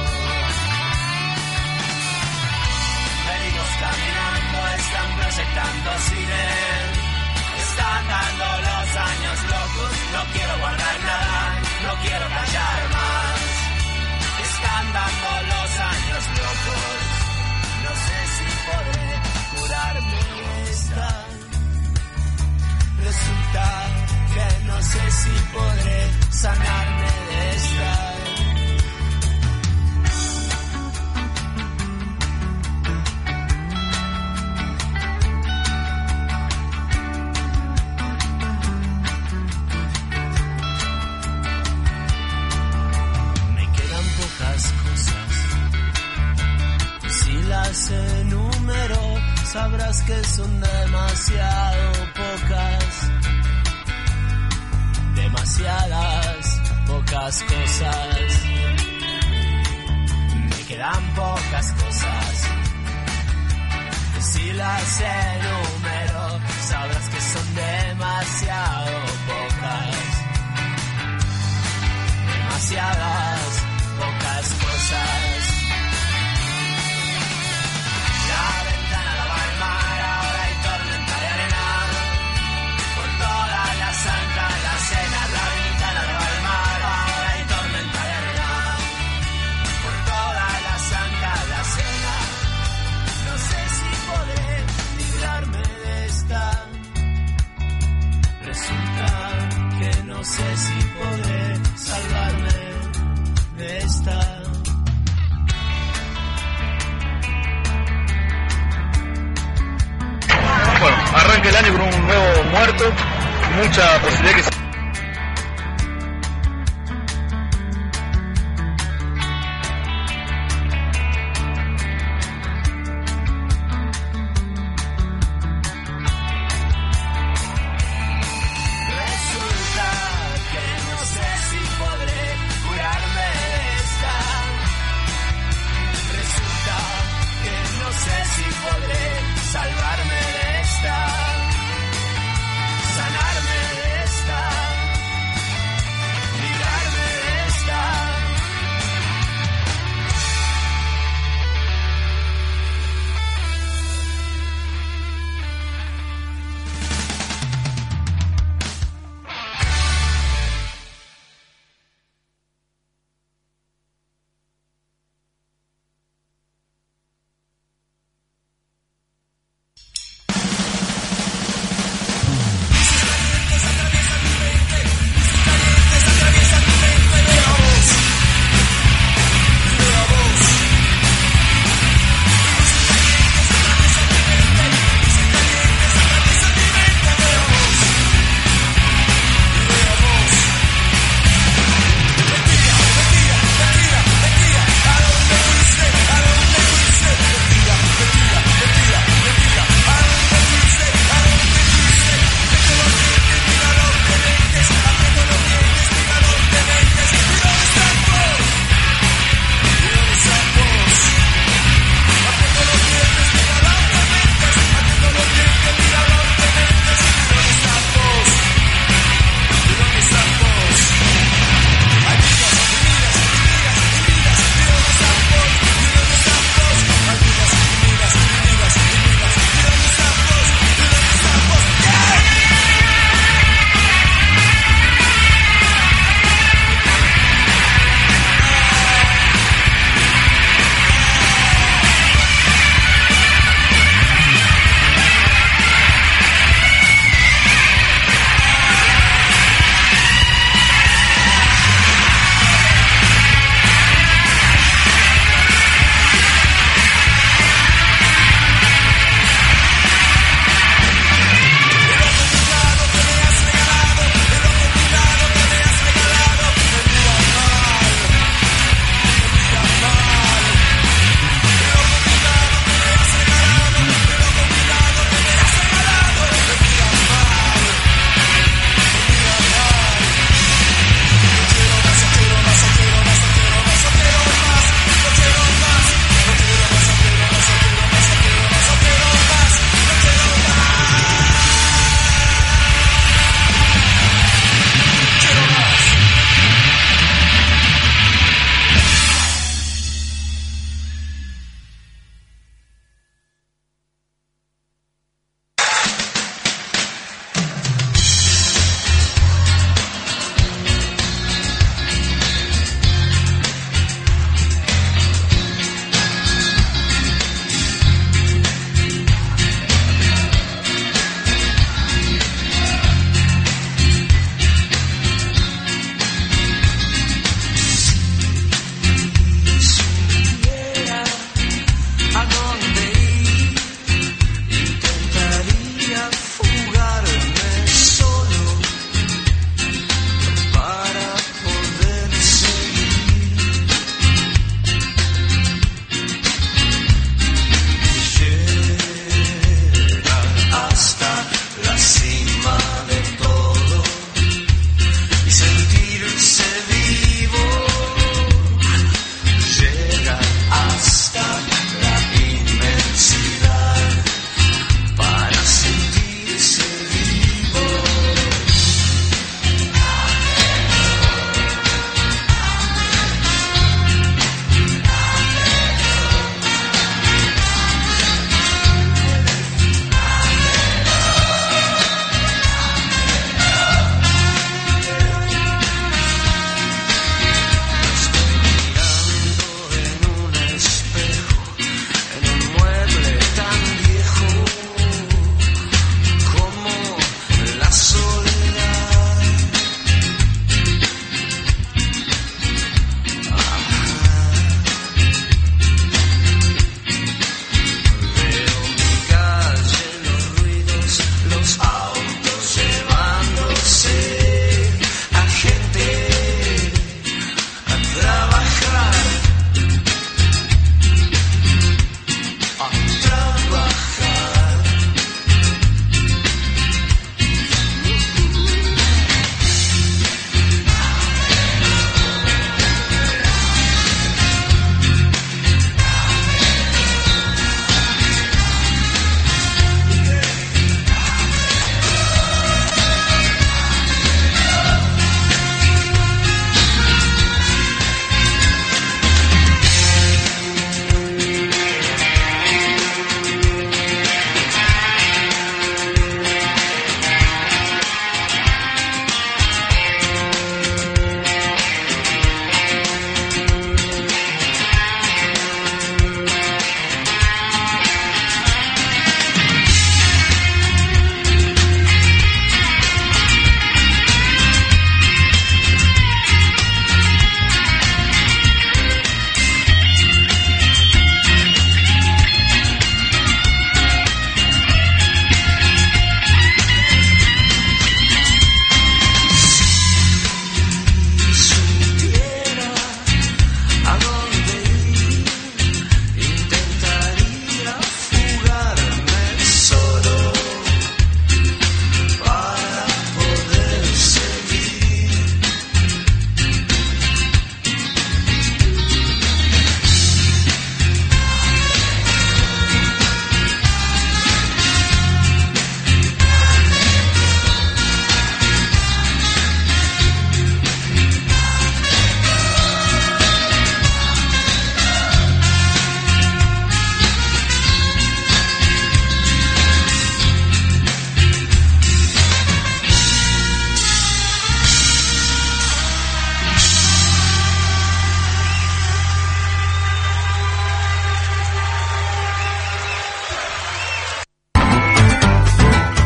Venimos caminando, están proyectando cine, están dando los años locos, no quiero guardar nada, no quiero callar más. Están dando los años locos, no sé si podré curarme de esta. Resulta que no sé si podré sanarme de esta. Ese número sabrás que son demasiado pocas, demasiadas pocas cosas. Me quedan pocas cosas. Si las enumero sabrás que son demasiado pocas, demasiadas pocas cosas. La ventana daba al mar, ahora hay tormenta de arena. Por toda la santa la cena, la ventana daba al mar, ahora hay tormenta de arena. Por toda la santa la cena, no sé si podré librarme de esta. Resulta que no sé si podré salvarme de esta. Bueno, arranca el año con un nuevo muerto, mucha posibilidad que se... Salvarme de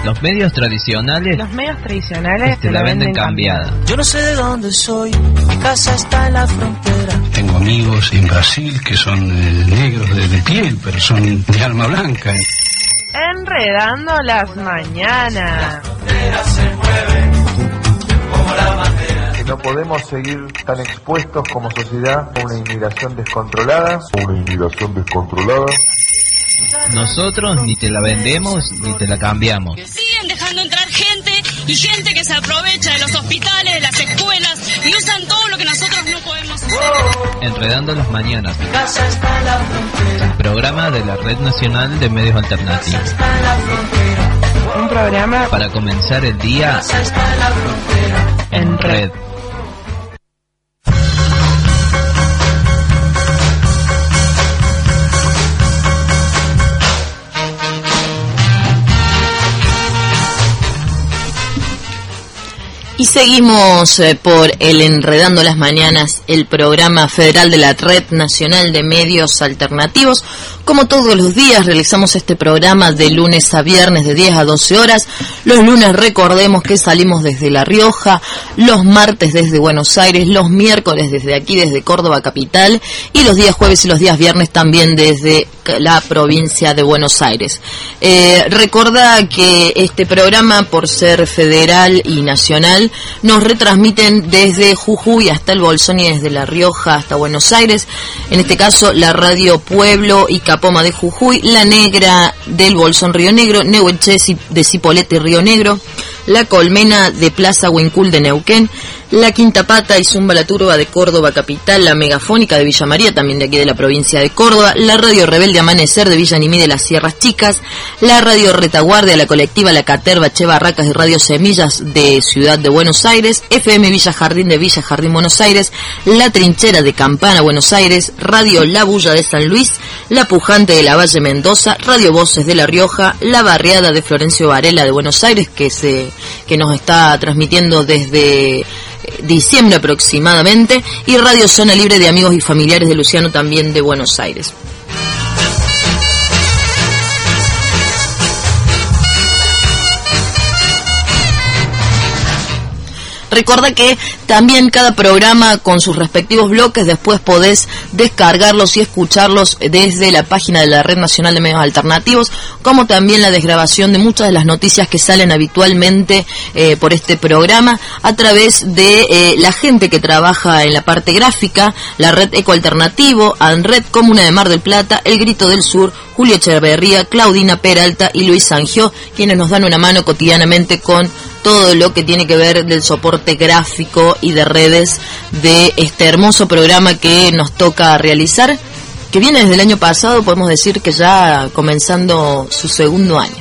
Los medios tradicionales te la venden cambiada. Yo no sé de dónde soy, mi casa está en la frontera. Tengo amigos en Brasil que son negros de piel, pero son de alma blanca. Enredando las mañanas. Que no podemos seguir tan expuestos como sociedad a una inmigración descontrolada. Nosotros ni te la vendemos ni te la cambiamos. Siguen dejando entrar gente y gente que se aprovecha de los hospitales, de las escuelas y usan todo lo que nosotros no podemos hacer. Enredando las mañanas. Mi casa está en la frontera. El programa de la Red Nacional de Medios Alternativos. Está en la frontera. Un programa para comenzar el día Está en la frontera. en red. Y seguimos por el Enredando las Mañanas, el programa federal de la Red Nacional de Medios Alternativos. Como todos los días realizamos este programa de lunes a viernes de 10 a 12 horas. Los lunes recordemos que salimos desde La Rioja, los martes desde Buenos Aires, los miércoles desde aquí, desde Córdoba capital, y los días jueves y los días viernes también desde la provincia de Buenos Aires. Recuerda que este programa, por ser federal y nacional, nos retransmiten desde Jujuy hasta el Bolsón y desde La Rioja hasta Buenos Aires. En este caso, la Radio Pueblo y Capoma de Jujuy, La Negra del Bolsón Río Negro, Nehuenche de Cipolletti Río Negro, La Colmena de Plaza Huincul de Neuquén, La Quinta Pata y Zumba la Turba de Córdoba capital, La Megafónica de Villa María, también de aquí de la provincia de Córdoba, la Radio Rebelde Amanecer de Villa Nimí de las Sierras Chicas, la Radio Retaguardia, la colectiva La Caterva, Che Barracas y Radio Semillas de Ciudad de Buenos Aires, FM Villa Jardín de Villa Jardín Buenos Aires, La Trinchera de Campana Buenos Aires, Radio La Bulla de San Luis, La Pujante de la Valle Mendoza, Radio Voces de La Rioja, La Barriada de Florencio Varela de Buenos Aires, que nos está transmitiendo desde diciembre aproximadamente, y Radio Zona Libre de Amigos y Familiares de Luciano, también de Buenos Aires. Recuerda que también cada programa con sus respectivos bloques después podés descargarlos y escucharlos desde la página de la Red Nacional de Medios Alternativos, como también la desgrabación de muchas de las noticias que salen habitualmente por este programa a través de la gente que trabaja en la parte gráfica, la Red Eco Alternativo, ANRED, Comuna de Mar del Plata, El Grito del Sur, Julio Echeverría, Claudina Peralta y Luis Sangió, quienes nos dan una mano cotidianamente con todo lo que tiene que ver del soporte gráfico y de redes de este hermoso programa que nos toca realizar, que viene desde el año pasado, podemos decir que ya comenzando su segundo año.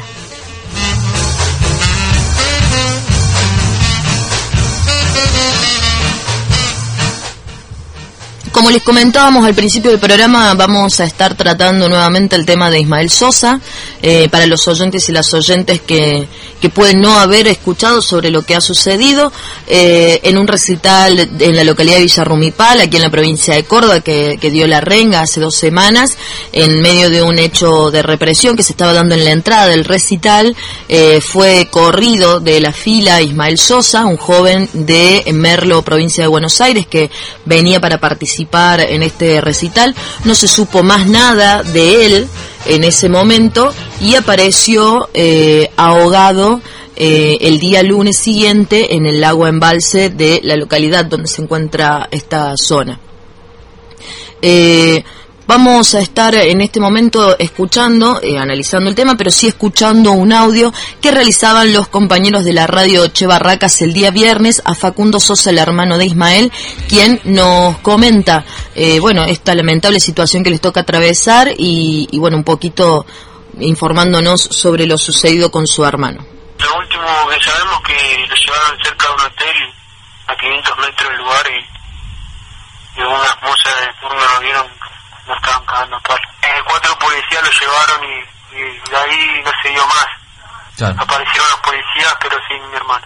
Como les comentábamos al principio del programa, vamos a estar tratando nuevamente el tema de Ismael Sosa, para los oyentes y las oyentes que pueden no haber escuchado sobre lo que ha sucedido en un recital en la localidad de Villarrumipal, aquí en la provincia de Córdoba, que dio la renga hace 2 semanas, en medio de un hecho de represión que se estaba dando en la entrada del recital. Fue corrido de la fila Ismael Sosa, un joven de Merlo, provincia de Buenos Aires, que venía para participar en este recital. No se supo más nada de él en ese momento y apareció ahogado el día lunes siguiente en el lago Embalse de la localidad donde se encuentra esta zona. Vamos a estar en este momento escuchando, analizando el tema, pero sí escuchando un audio que realizaban los compañeros de la radio Che Barracas el día viernes a Facundo Sosa, el hermano de Ismael, quien nos comenta, esta lamentable situación que les toca atravesar y un poquito informándonos sobre lo sucedido con su hermano. Lo último que sabemos que lo llevaron cerca de un hotel a 500 metros del lugar y unas mozas de turno lo vieron. Nos estaban cagando palo. 4 policías lo llevaron y de ahí no se dio más. Claro. Aparecieron los policías, pero sin mi hermano.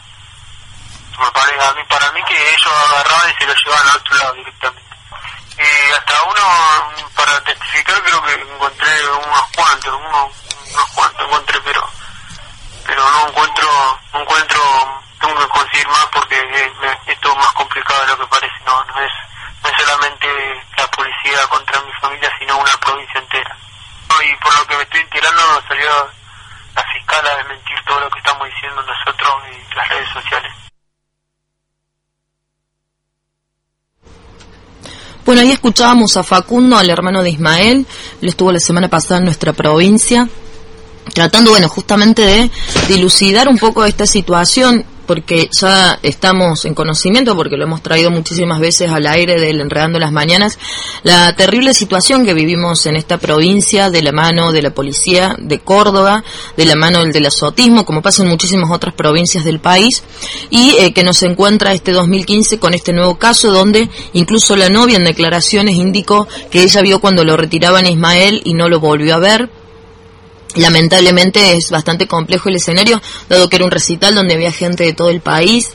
Para mí que ellos agarraban y se lo llevaban a otro lado directamente. Hasta uno, para testificar, creo que encontré unos cuantos encontré, pero no encuentro tengo que conseguir más porque es todo más complicado de lo que parece. No es solamente la policía contra mi familia, sino una provincia entera. Y por lo que me estoy enterando, salió la fiscal a desmentir todo lo que estamos diciendo nosotros y las redes sociales. Bueno, ahí escuchábamos a Facundo, al hermano de Ismael. Él estuvo la semana pasada en nuestra provincia, tratando, bueno, justamente de dilucidar un poco esta situación, porque ya estamos en conocimiento, porque lo hemos traído muchísimas veces al aire del Enredando las Mañanas, la terrible situación que vivimos en esta provincia, de la mano de la policía de Córdoba, de la mano del azotismo, como pasa en muchísimas otras provincias del país, y que nos encuentra este 2015 con este nuevo caso, donde incluso la novia en declaraciones indicó que ella vio cuando lo retiraban a Ismael y no lo volvió a ver. Lamentablemente es bastante complejo el escenario, dado que era un recital donde había gente de todo el país,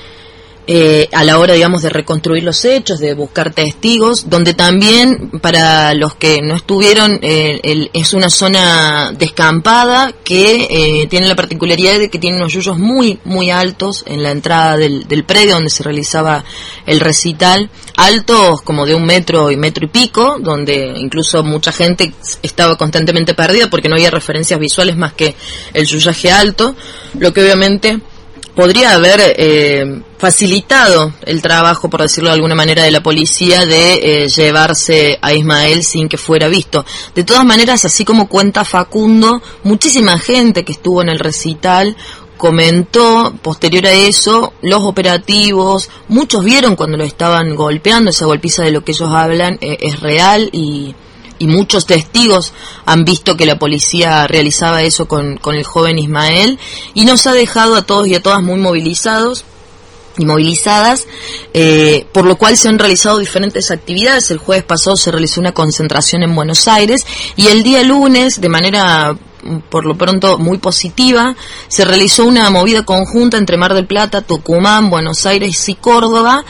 a la hora, digamos, de reconstruir los hechos, de buscar testigos, donde también, para los que no estuvieron, es una zona descampada que tiene la particularidad de que tiene unos yuyos muy, muy altos en la entrada del predio donde se realizaba el recital, altos como de 1 metro y metro y pico, donde incluso mucha gente estaba constantemente perdida porque no había referencias visuales más que el yuyaje alto, lo que obviamente podría haber facilitado el trabajo, por decirlo de alguna manera, de la policía de llevarse a Ismael sin que fuera visto. De todas maneras, así como cuenta Facundo, muchísima gente que estuvo en el recital comentó posterior a eso los operativos, muchos vieron cuando lo estaban golpeando, esa golpiza de lo que ellos hablan es real, y muchos testigos han visto que la policía realizaba eso con el joven Ismael, y nos ha dejado a todos y a todas muy movilizados y movilizadas, por lo cual se han realizado diferentes actividades. El jueves pasado se realizó una concentración en Buenos Aires, y el día lunes, de manera por lo pronto muy positiva, se realizó una movida conjunta entre Mar del Plata, Tucumán, Buenos Aires y Córdoba,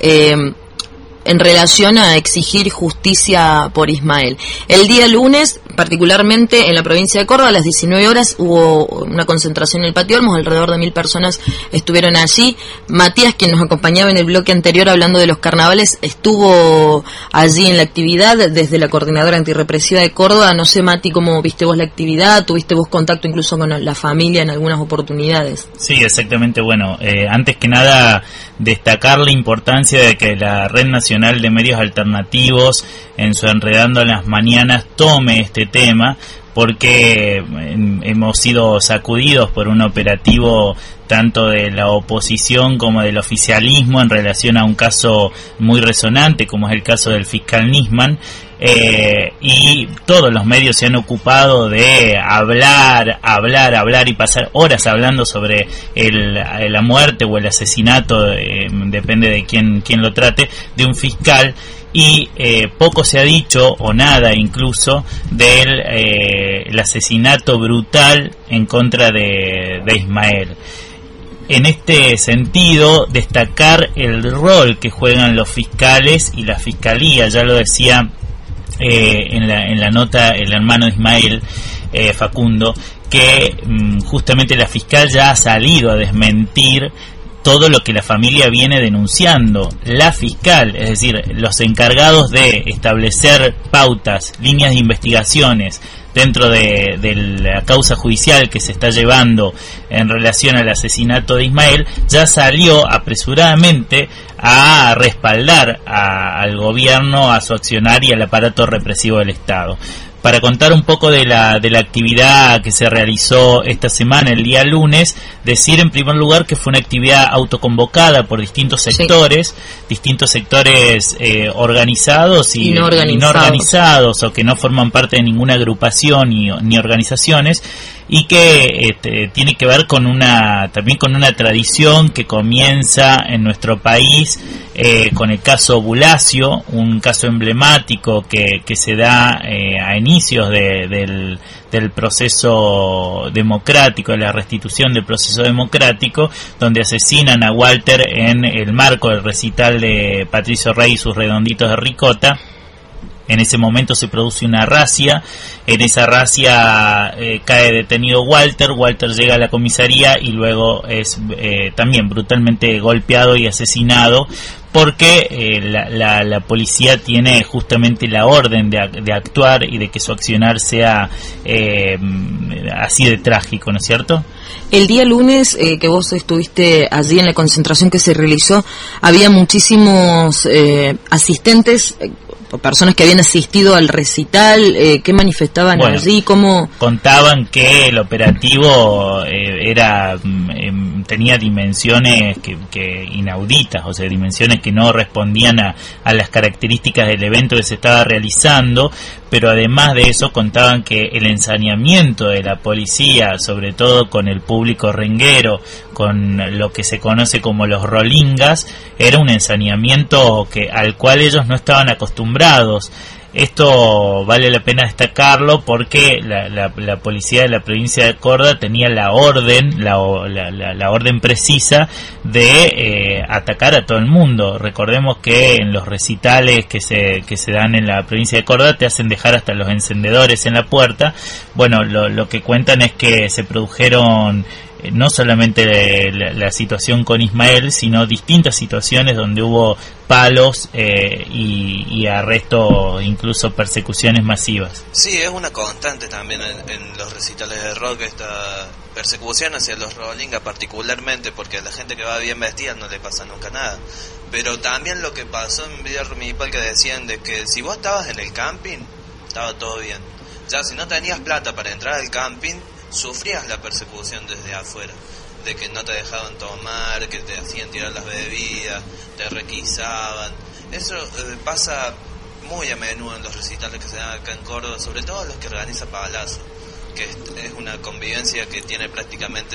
en relación a exigir justicia por Ismael. El día lunes, particularmente en la provincia de Córdoba, a las 19 horas hubo una concentración en el Patio Olmos, alrededor de 1000 personas estuvieron allí. Matías, quien nos acompañaba en el bloque anterior hablando de los carnavales, estuvo allí en la actividad desde la Coordinadora Antirrepresiva de Córdoba. No sé, Mati, ¿cómo viste vos la actividad? ¿Tuviste vos contacto incluso con la familia en algunas oportunidades? Sí, exactamente. Bueno, antes que nada, destacar la importancia de que la Red Nacional de Medios Alternativos, en su Enredando en las Mañanas, tome este tema, porque hemos sido sacudidos por un operativo tanto de la oposición como del oficialismo en relación a un caso muy resonante como es el caso del fiscal Nisman, y todos los medios se han ocupado de hablar y pasar horas hablando sobre la muerte o el asesinato, depende de quién lo trate, de un fiscal, y poco se ha dicho, o nada incluso, del el asesinato brutal en contra de Ismael. En este sentido, destacar el rol que juegan los fiscales y la fiscalía. Ya lo decía en la nota el hermano de Ismael, Facundo, que justamente la fiscal ya ha salido a desmentir todo lo que la familia viene denunciando. La fiscal, es decir, los encargados de establecer pautas, líneas de investigaciones dentro de la causa judicial que se está llevando en relación al asesinato de Ismael, ya salió apresuradamente a respaldar al gobierno, a su accionar y al aparato represivo del Estado. Para contar un poco de la actividad que se realizó esta semana, el día lunes, decir en primer lugar que fue una actividad autoconvocada por distintos sectores, organizados y no organizados, o que no forman parte de ninguna agrupación ni organizaciones, y que tiene que ver también con una tradición que comienza en nuestro país, con el caso Bulacio, un caso emblemático que se da a inicios del proceso democrático, de la restitución del proceso democrático, donde asesinan a Walter en el marco del recital de Patricio Rey y sus redonditos de ricota. En ese momento se produce una racia, en esa racia cae detenido Walter llega a la comisaría y luego es también brutalmente golpeado y asesinado, porque la policía tiene justamente la orden de actuar y de que su accionar sea así de trágico, ¿no es cierto? El día lunes que vos estuviste allí en la concentración que se realizó, había muchísimos asistentes, personas que habían asistido al recital. ¿Qué manifestaban allí? ¿Cómo? Contaban que el operativo tenía dimensiones que inauditas, o sea, dimensiones que no respondían a las características del evento que se estaba realizando, pero además de eso contaban que el ensañamiento de la policía, sobre todo con el público renguero, con lo que se conoce como los rolingas, era un ensañamiento al cual ellos no estaban acostumbrados. Esto vale la pena destacarlo porque la policía de la provincia de Córdoba tenía la orden precisa de atacar a todo el mundo. Recordemos que en los recitales que se dan en la provincia de Córdoba te hacen dejar hasta los encendedores en la puerta. Bueno, lo que cuentan es que se produjeron no solamente la situación con Ismael, sino distintas situaciones donde hubo palos y arrestos, incluso persecuciones masivas. Sí, es una constante también en los recitales de rock esta persecución hacia los rolingas, particularmente porque a la gente que va bien vestida no le pasa nunca nada. Pero también lo que pasó en Villa Rumipal, que decían de que si vos estabas en el camping, estaba todo bien. Ya si no tenías plata para entrar al camping, sufrías la persecución desde afuera, de que no te dejaban tomar, que te hacían tirar las bebidas, te requisaban. Eso pasa muy a menudo en los recitales que se dan acá en Córdoba, sobre todo los que organiza Palazzo, que es una convivencia que tiene prácticamente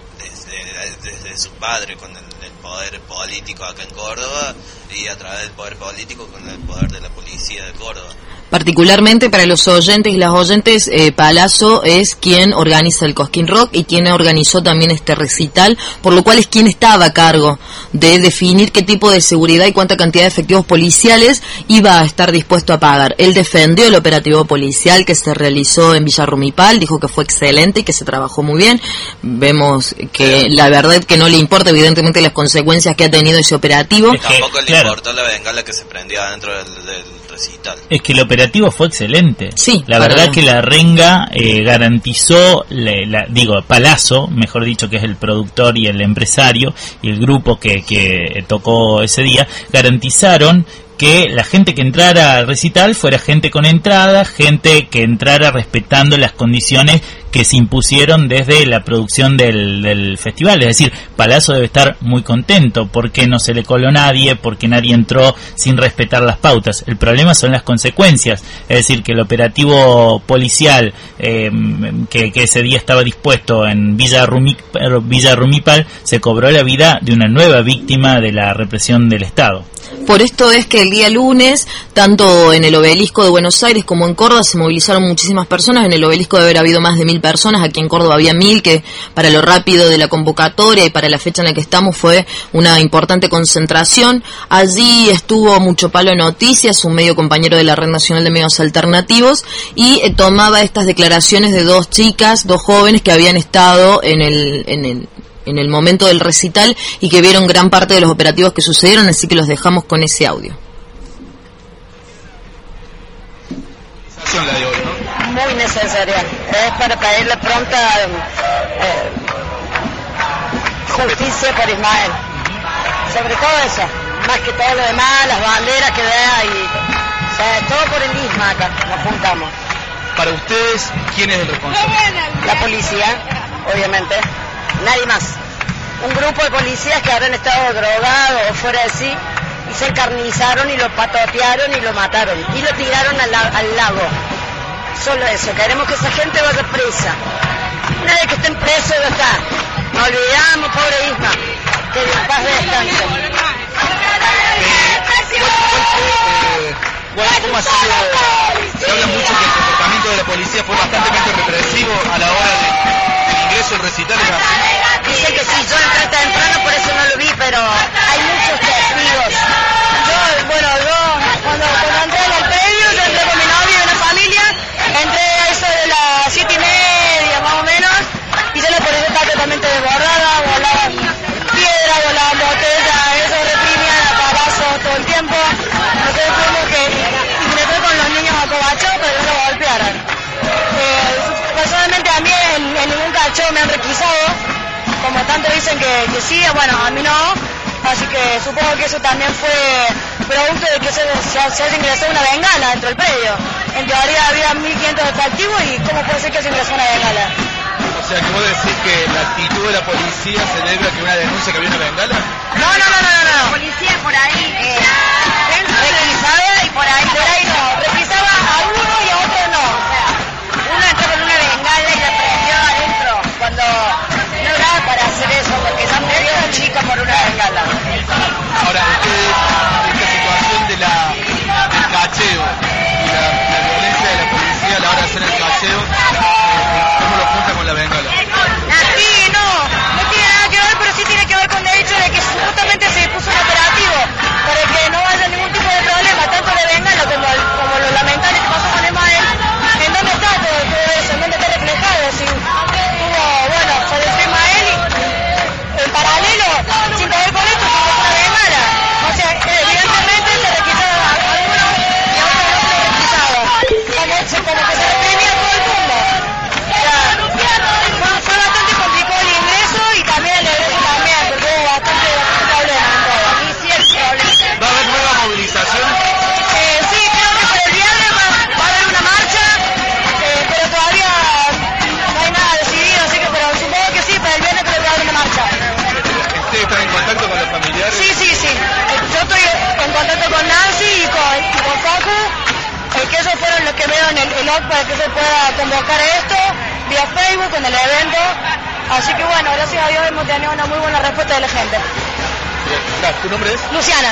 desde su padre con el poder político acá en Córdoba, y a través del poder político con el poder de la policía de Córdoba. Particularmente para los oyentes y las oyentes, Palazzo es quien organiza el Cosquín Rock y quien organizó también este recital, por lo cual es quien estaba a cargo de definir qué tipo de seguridad y cuánta cantidad de efectivos policiales iba a estar dispuesto a pagar. Él defendió el operativo policial que se realizó en Villa Rumipal, dijo que fue excelente y que se trabajó muy bien. Vemos que la verdad es que no le importa evidentemente las consecuencias que ha tenido ese operativo. Tampoco le importó la bengala que se prendía dentro del recital. Es que el operativo fue excelente. Sí, la verdad que la renga garantizó, Palazzo, mejor dicho, que es el productor y el empresario y el grupo que tocó ese día, garantizaron que la gente que entrara al recital fuera gente con entrada, gente que entrara respetando las condiciones que se impusieron desde la producción del festival. Es decir, Palazzo debe estar muy contento porque no se le coló nadie, porque nadie entró sin respetar las pautas. El problema son las consecuencias, es decir, que el operativo policial que ese día estaba dispuesto en Villa Rumipal se cobró la vida de una nueva víctima de la represión del Estado. Por esto es que el día lunes, tanto en el Obelisco de Buenos Aires como en Córdoba, se movilizaron muchísimas personas. En el Obelisco debe haber habido más de 1.000 personas, aquí en Córdoba había 1.000, que para lo rápido de la convocatoria y para la fecha en la que estamos fue una importante concentración. Allí estuvo Mucho Palo Noticias, un medio compañero de la Red Nacional de Medios Alternativos, y tomaba estas declaraciones de dos chicas, dos jóvenes que habían estado en el momento del recital y que vieron gran parte de los operativos que sucedieron, así que los dejamos con ese audio. Muy necesaria, es para pedirle pronta justicia por Ismael, sobre todo eso, más que todo lo demás, las banderas que vea y todo por el mismo acá, nos juntamos. Para ustedes, ¿quién es el responsable? La policía, obviamente. Nadie más. Un grupo de policías que habrán estado drogados o fuera de sí y se encarnizaron y lo patotearon y lo mataron y lo tiraron al lago. Solo eso, queremos que esa gente vaya presa. Una vez que estén presos ya está. Nos olvidamos, pobre Isma, que en paz descanse. ¿Cómo ha sido? Se habla mucho que el comportamiento de la policía fue bastante represivo a la hora del ingreso al recital. Dicen que sí, yo entré temprano, por eso no lo vi, pero hay muchos testigos. Yo cuando entré en el predio, yo entré cacheo me han requisado, como tanto dicen que sí, bueno, a mí no, así que supongo que eso también fue producto de que se haya ingresado una bengala dentro del predio. En teoría había 1.500 efectivos y ¿cómo puede ser que se ingresó una bengala? O sea, que vos decís que la actitud de la policía se debe a que una denuncia que había una bengala. No. La policía por ahí requisaba y por ahí no. Requisaba a uno y a otro no. O sea, uno entró con una bengala y la prendió adentro. Cuando no era para hacer eso, porque ya murió una chica por una bengala. Ahora, esta situación del cacheo y la violencia de la policía a la hora de hacer el cacheo, ¿cómo lo junta con la bengala? Sí, no tiene nada que ver, pero sí tiene que ver con el hecho de que supuestamente se puso un operativo para que no haya ningún tipo de problema, tanto de bengala como lo lamentable que pasó con Emael. ¿En dónde está todo eso? ¿En dónde está reflejado? Si falleció Emael y en paralelo, sin tener con esto, se puso una bengala. O sea, evidentemente se requisaba a algunos y a otros no se le requisaba. Como que se reprimía todo el mundo. Fue bastante complicado el ingreso y también el egreso también, porque hubo bastante problema en todo. ¿Va a haber nueva movilización? Sí, creo que para el viernes va a haber una marcha, pero todavía no hay nada decidido, así que pero supongo que sí, para el viernes creo que va a haber una marcha. ¿Ustedes están en contacto con los familiares? Sí. Yo estoy en contacto con Nancy y con Facu, que ellos fueron los que me dieron el OK para que se pueda convocar esto, vía Facebook, en el evento. Así que bueno, gracias a Dios hemos tenido una muy buena respuesta de la gente. ¿Tu nombre es? Luciana.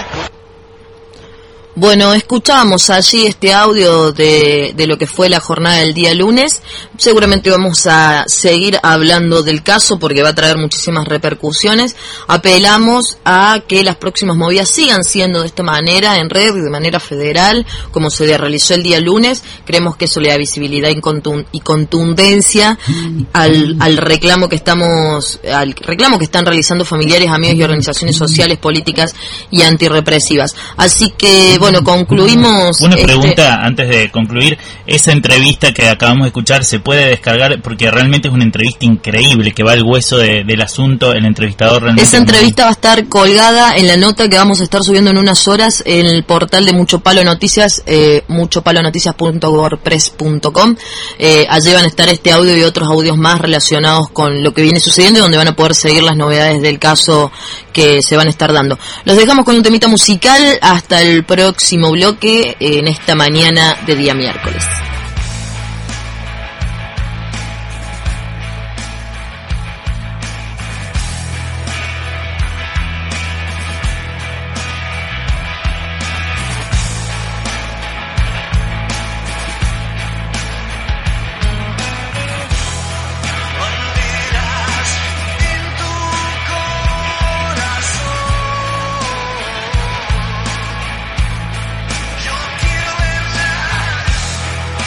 Bueno, escuchamos allí este audio de lo que fue la jornada del día lunes. Seguramente vamos a seguir hablando del caso porque va a traer muchísimas repercusiones. Apelamos a que las próximas movidas sigan siendo de esta manera, en red y de manera federal, como se realizó el día lunes. Creemos que eso le da visibilidad y contundencia al reclamo que están realizando familiares, amigos y organizaciones sociales, políticas y antirrepresivas. Así que, bueno, concluimos. Una pregunta antes de concluir. Esa entrevista que acabamos de escuchar se puede descargar porque realmente es una entrevista increíble que va al hueso del asunto. El entrevistador realmente. Esa entrevista va a estar colgada en la nota que vamos a estar subiendo en unas horas en el portal de Mucho Palo Noticias, muchopalonoticias.wordpress.com. Allí van a estar este audio y otros audios más relacionados con lo que viene sucediendo y donde van a poder seguir las novedades del caso que se van a estar dando. Los dejamos con un temita musical hasta el próximo bloque en esta mañana de día miércoles. Yo quiero verlas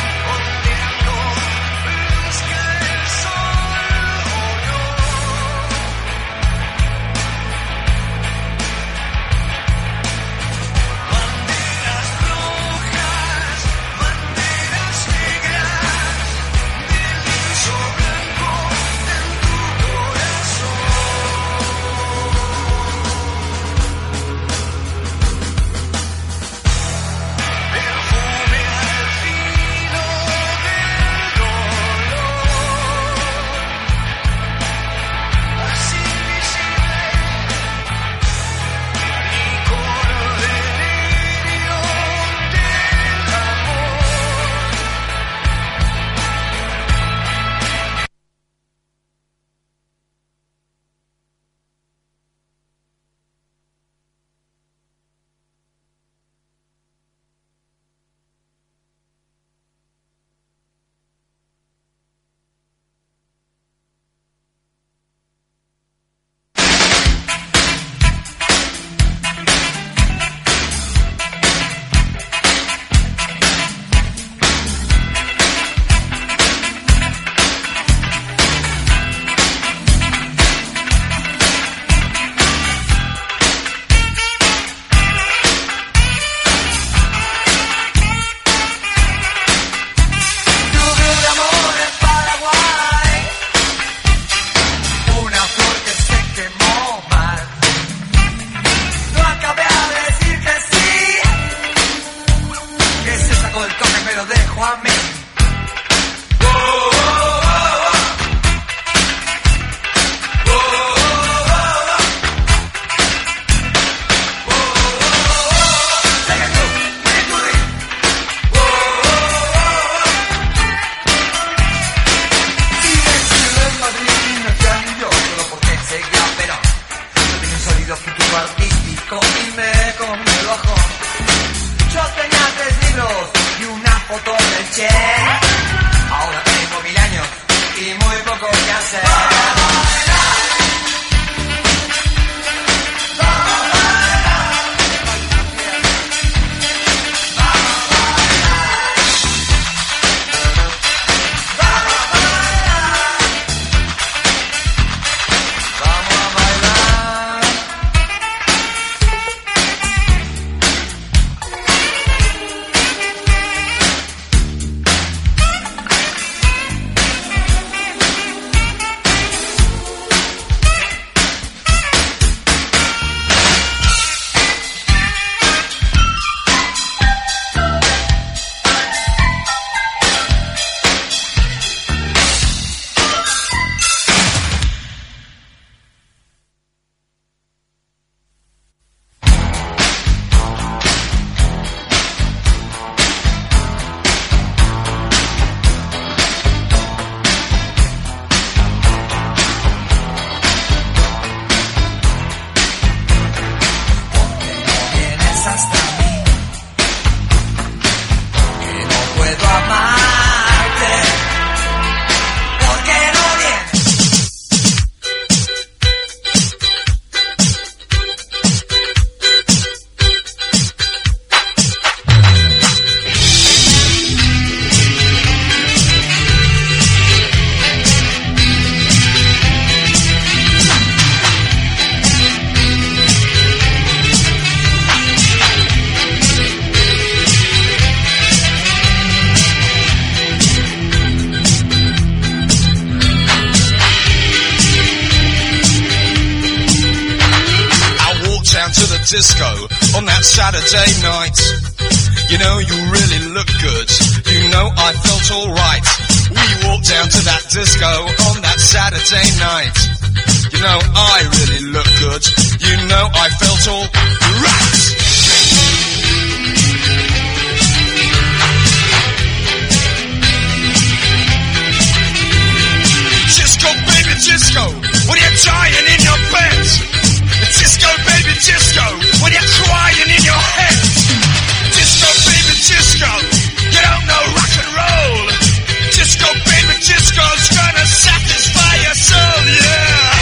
disco on that Saturday night. You know, you really look good. You know, I felt alright. We walked down to that disco on that Saturday night. You know, I really look good. You know, I felt alright. Disco, baby, disco, when you're dying in your bed. Disco, baby, disco, when you're crying in your head. Disco, baby, disco, you don't know rock and roll. Disco, baby, disco's gonna satisfy your soul, yeah.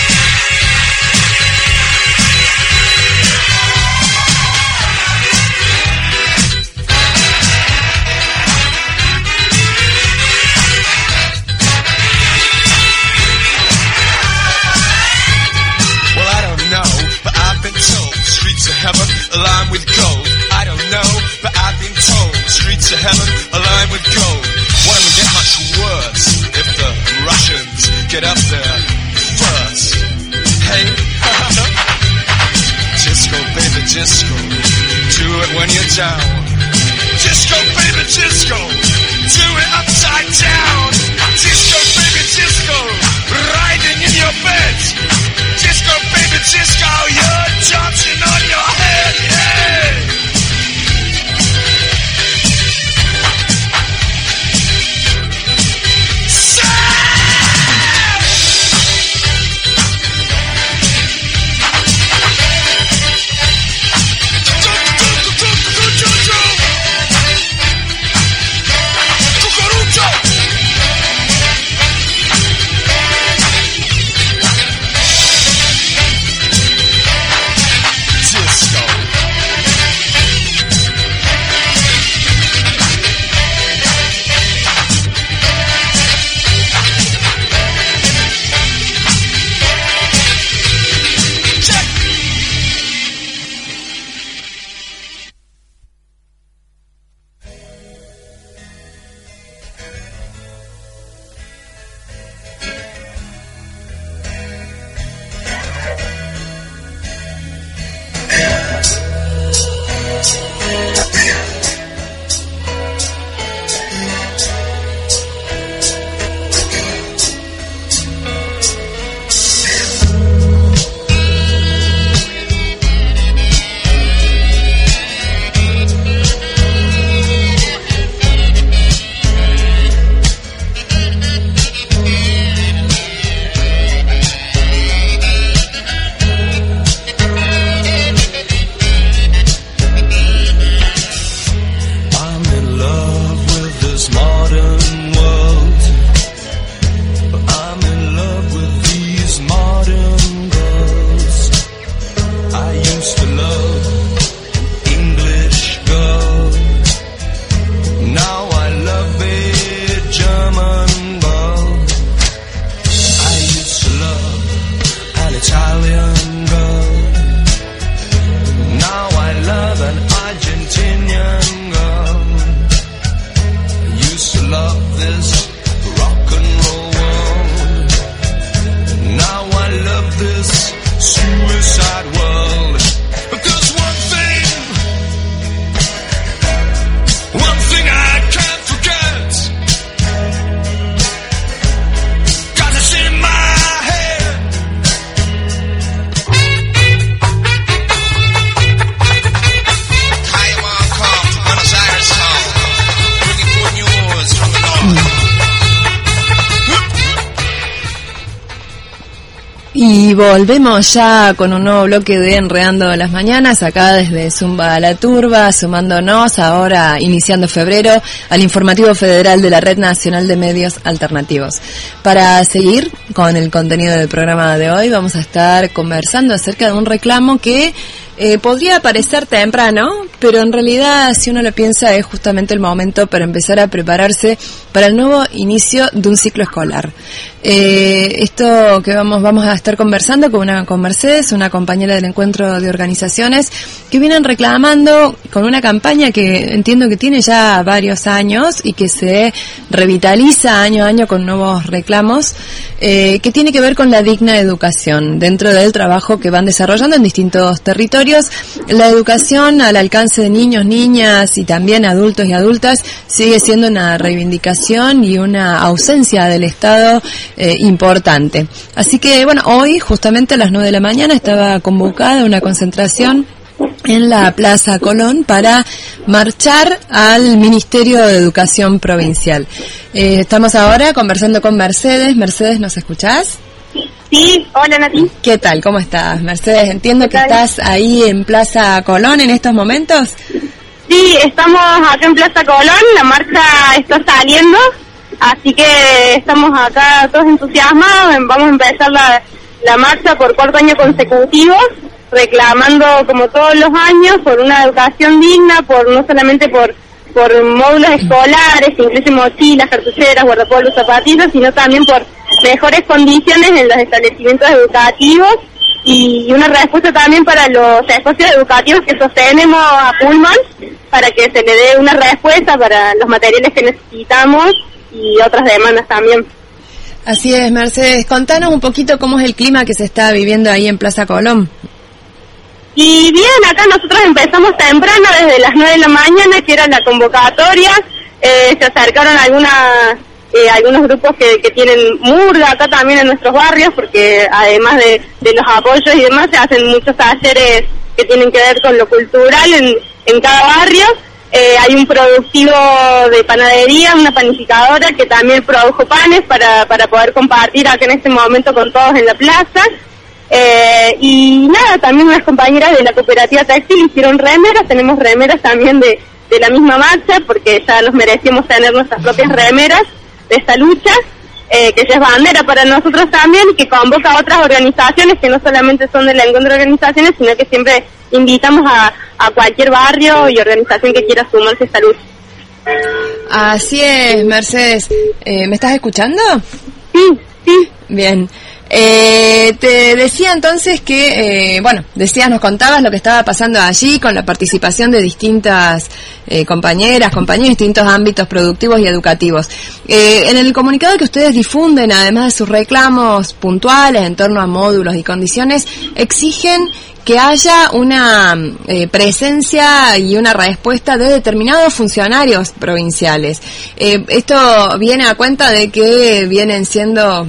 Heaven, aligned with gold. I don't know, but I've been told streets of heaven, aligned with gold. Won't get much worse if the Russians get up there first. Hey, disco, baby, disco, do it when you're down. Disco, baby, disco, do it upside down. Disco, baby, disco, riding in your bed. Disco, baby, disco, you're dancing on your head, yeah. Y volvemos ya con un nuevo bloque de Enredando las Mañanas, acá desde Zumba la Turba, sumándonos ahora, iniciando febrero, al informativo federal de la Red Nacional de Medios Alternativos. Para seguir con el contenido del programa de hoy, vamos a estar conversando acerca de un reclamo que podría parecer temprano, pero en realidad, si uno lo piensa, es justamente el momento para empezar a prepararse para el nuevo inicio de un ciclo escolar. Esto que vamos a estar conversando con Mercedes, una compañera del encuentro de organizaciones que vienen reclamando con una campaña que entiendo que tiene ya varios años y que se revitaliza año a año con nuevos reclamos, que tiene que ver con la digna educación dentro del trabajo que van desarrollando en distintos territorios. La educación al alcance de niños, niñas y también adultos y adultas sigue siendo una reivindicación y una ausencia del Estado importante. Así que, bueno, hoy justamente a las 9 de la mañana estaba convocada una concentración en la Plaza Colón para marchar al Ministerio de Educación Provincial. Estamos ahora conversando con Mercedes. Mercedes, ¿nos escuchás? Sí, hola Nati. ¿Qué tal? ¿Cómo estás, Mercedes? Entiendo que estás ahí en Plaza Colón en estos momentos. Sí, estamos acá en Plaza Colón, la marcha está saliendo, así que estamos acá todos entusiasmados. Vamos a empezar la marcha por 4 años consecutivos, reclamando como todos los años por una educación digna, por no solamente por módulos escolares, que incluyen mochilas, cartucheras, guardapolvos, zapatillas, sino también por mejores condiciones en los establecimientos educativos y una respuesta también para los espacios educativos que sostenemos a Pullman, para que se le dé una respuesta para los materiales que necesitamos y otras demandas también. Así es, Mercedes. Contanos un poquito cómo es el clima que se está viviendo ahí en Plaza Colón. Y bien, acá nosotros empezamos temprano, desde las 9 de la mañana, que era la convocatoria. Se acercaron algunos grupos que tienen murga acá también en nuestros barrios, porque además de los apoyos y demás, se hacen muchos talleres que tienen que ver con lo cultural en cada barrio. Hay un productivo de panadería, una panificadora que también produjo panes para poder compartir acá en este momento con todos en la plaza. Y nada, también unas compañeras de la cooperativa textil hicieron remeras. Tenemos remeras también de la misma marcha, porque ya nos merecemos tener nuestras propias remeras de esta lucha, que ya es bandera para nosotros también, y que convoca a otras organizaciones que no solamente son del encuentro de organizaciones, sino que siempre invitamos a cualquier barrio y organización que quiera sumarse a esta lucha. Así es, Mercedes. ¿Me estás escuchando? Sí, sí. Bien. Te decía entonces que, nos contabas lo que estaba pasando allí con la participación de distintas compañeras, compañeros, distintos ámbitos productivos y educativos. En el comunicado que ustedes difunden, además de sus reclamos puntuales en torno a módulos y condiciones, exigen que haya una presencia y una respuesta de determinados funcionarios provinciales. Esto viene a cuenta de que vienen siendo...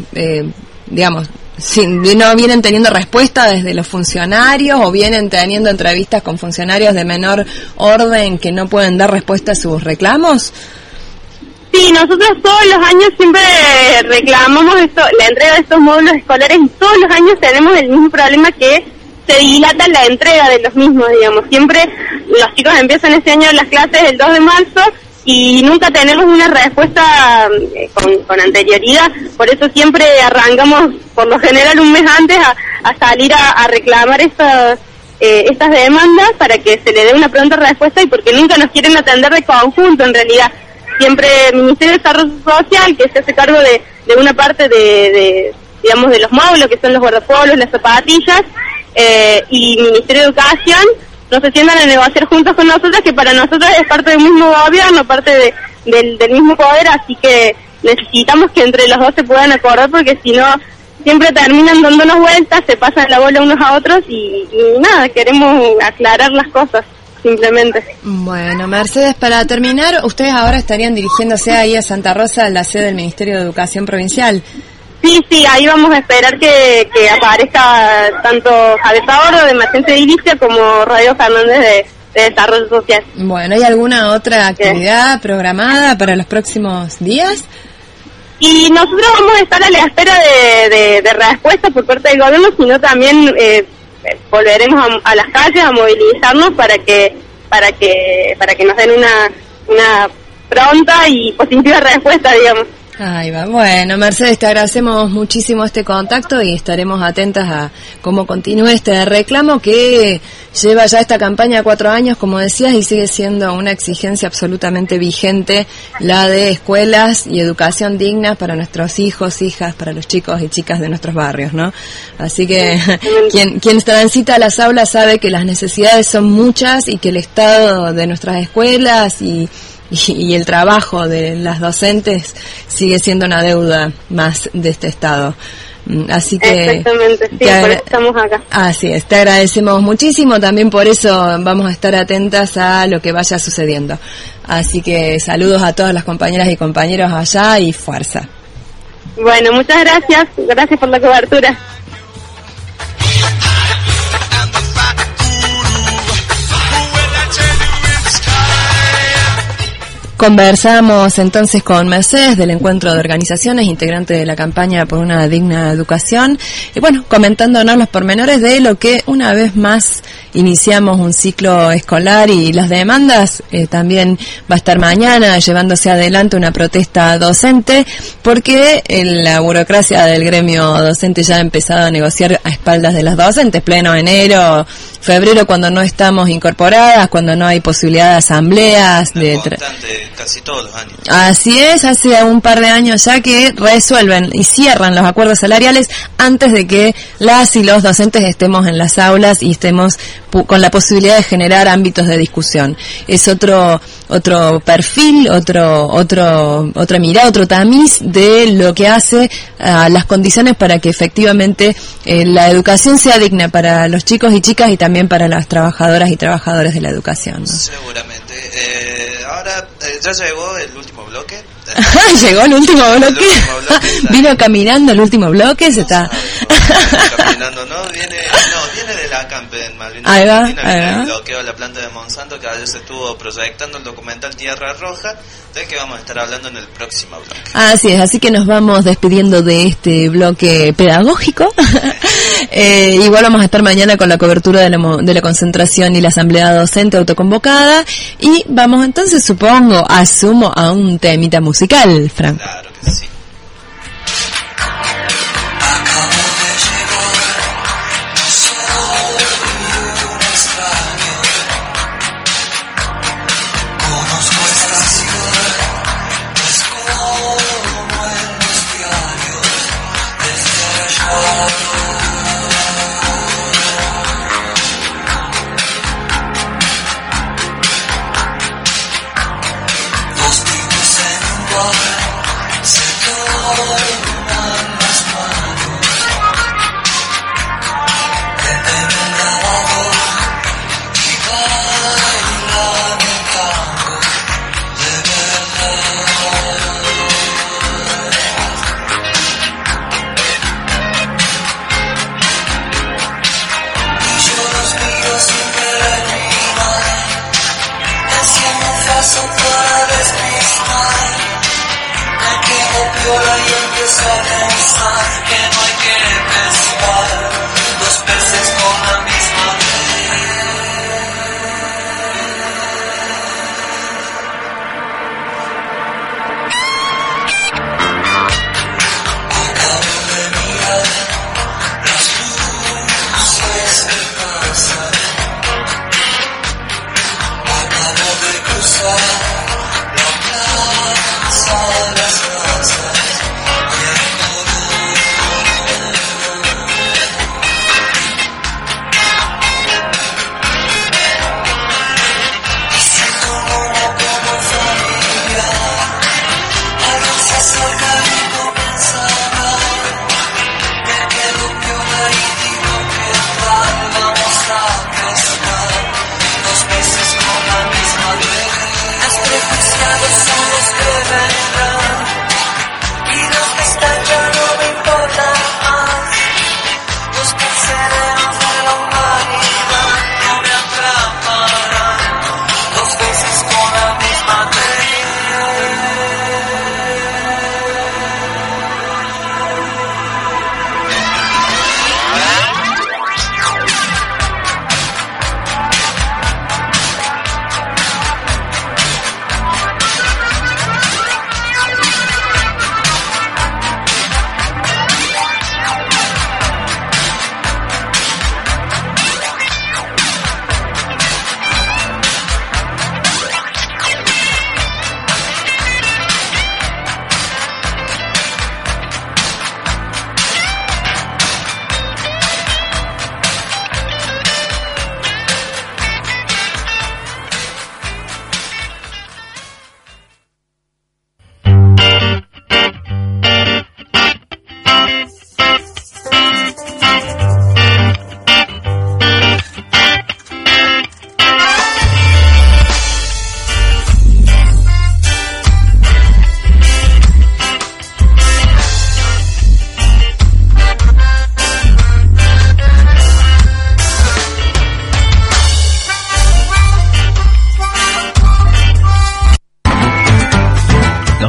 no vienen teniendo respuesta desde los funcionarios o vienen teniendo entrevistas con funcionarios de menor orden que no pueden dar respuesta a sus reclamos. Sí, nosotros todos los años siempre reclamamos la entrega de estos módulos escolares, y todos los años tenemos el mismo problema, que se dilata la entrega de los mismos, digamos. Siempre los chicos empiezan este año las clases el 2 de marzo y nunca tenemos una respuesta con anterioridad. Por eso siempre arrancamos, por lo general, un mes antes a salir a reclamar estas demandas, para que se le dé una pronta respuesta, y porque nunca nos quieren atender de conjunto en realidad. Siempre el Ministerio de Desarrollo Social, que se hace cargo de una parte de los módulos, que son los guardapolvos, las zapatillas, y Ministerio de Educación, no se sientan a negociar juntos con nosotros, que para nosotros es parte del mismo gobierno, parte del mismo poder, así que necesitamos que entre los dos se puedan acordar, porque si no, siempre terminan dándonos vueltas, se pasan la bola unos a otros y nada, queremos aclarar las cosas, simplemente. Bueno, Mercedes, para terminar, ustedes ahora estarían dirigiéndose ahí a Santa Rosa, a la sede del Ministerio de Educación Provincial. Sí, ahí vamos a esperar que aparezca tanto Javier Tabordo de Emergencia Edilicia como Radio Fernández de Desarrollo Social. Bueno, ¿hay alguna otra actividad programada para los próximos días? Y nosotros vamos a estar a la espera de respuesta por parte del gobierno, sino también volveremos a las calles a movilizarnos para que nos den una pronta y positiva respuesta, digamos. Ahí va. Bueno, Mercedes, te agradecemos muchísimo este contacto y estaremos atentas a cómo continúe este reclamo que lleva ya esta campaña 4 años, como decías, y sigue siendo una exigencia absolutamente vigente, la de escuelas y educación digna para nuestros hijos, hijas, para los chicos y chicas de nuestros barrios, ¿no? Así que quien transita las aulas sabe que las necesidades son muchas y que el estado de nuestras escuelas y el trabajo de las docentes sigue siendo una deuda más de este Estado. Así que exactamente, sí, por eso estamos acá. Así es, te agradecemos muchísimo, también por eso vamos a estar atentas a lo que vaya sucediendo. Así que saludos a todas las compañeras y compañeros allá y fuerza. Bueno, muchas gracias por la cobertura. Conversamos entonces con Mercedes del Encuentro de Organizaciones, integrante de la campaña por una digna educación, y bueno, comentándonos los pormenores de lo que una vez más iniciamos un ciclo escolar y las demandas. También va a estar mañana llevándose adelante una protesta docente porque la burocracia del gremio docente ya ha empezado a negociar a espaldas de las docentes, pleno enero, febrero, cuando no estamos incorporadas, cuando no hay posibilidad de asambleas, casi todos los años. Así es, hace un par de años ya que resuelven y cierran los acuerdos salariales antes de que las y los docentes estemos en las aulas y estemos con la posibilidad de generar ámbitos de discusión. Es otro perfil, otra mirada, otro tamiz de lo que hace las condiciones para que efectivamente la educación sea digna para los chicos y chicas y también para las trabajadoras y trabajadores de la educación, ¿no? Seguramente. Ahora ya llegó el último bloque. Llegó el último bloque. Vino caminando el último bloque, se está caminando, ¿no? Viene de la Campe en Malvinas. Ahí va. El bloqueo de la planta de Monsanto, que ayer se estuvo proyectando el documental Tierra Roja, de que vamos a estar hablando en el próximo bloque. Así es, así que nos vamos despidiendo de este bloque pedagógico. Igual vamos a estar mañana con la cobertura de la concentración y la asamblea docente autoconvocada, y vamos entonces, asumo a un temita musical, Franco. Claro que sí.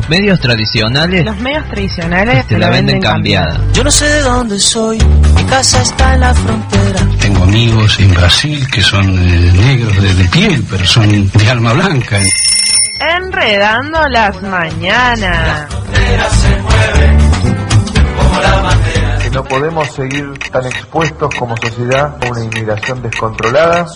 Los medios tradicionales te la venden cambiada. Yo no sé de dónde soy, mi casa está en la frontera. Tengo amigos en Brasil que son negros de piel, pero son de alma blanca. Enredando las mañanas. Que no podemos seguir tan expuestos como sociedad a una inmigración descontrolada.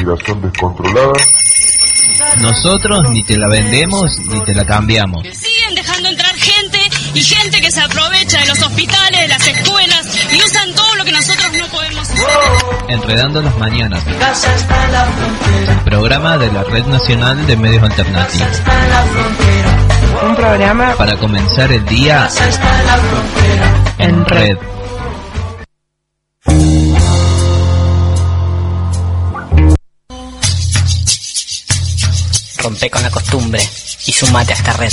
Nosotros ni te la vendemos ni te la cambiamos. Siguen dejando entrar gente y gente que se aprovecha de los hospitales, de las escuelas y usan todo lo que nosotros no podemos hacer. Enredando las mañanas. El programa de la Red Nacional de Medios Alternativos. Un programa para comenzar el día en red. Rompe con la costumbre y sumate a esta red.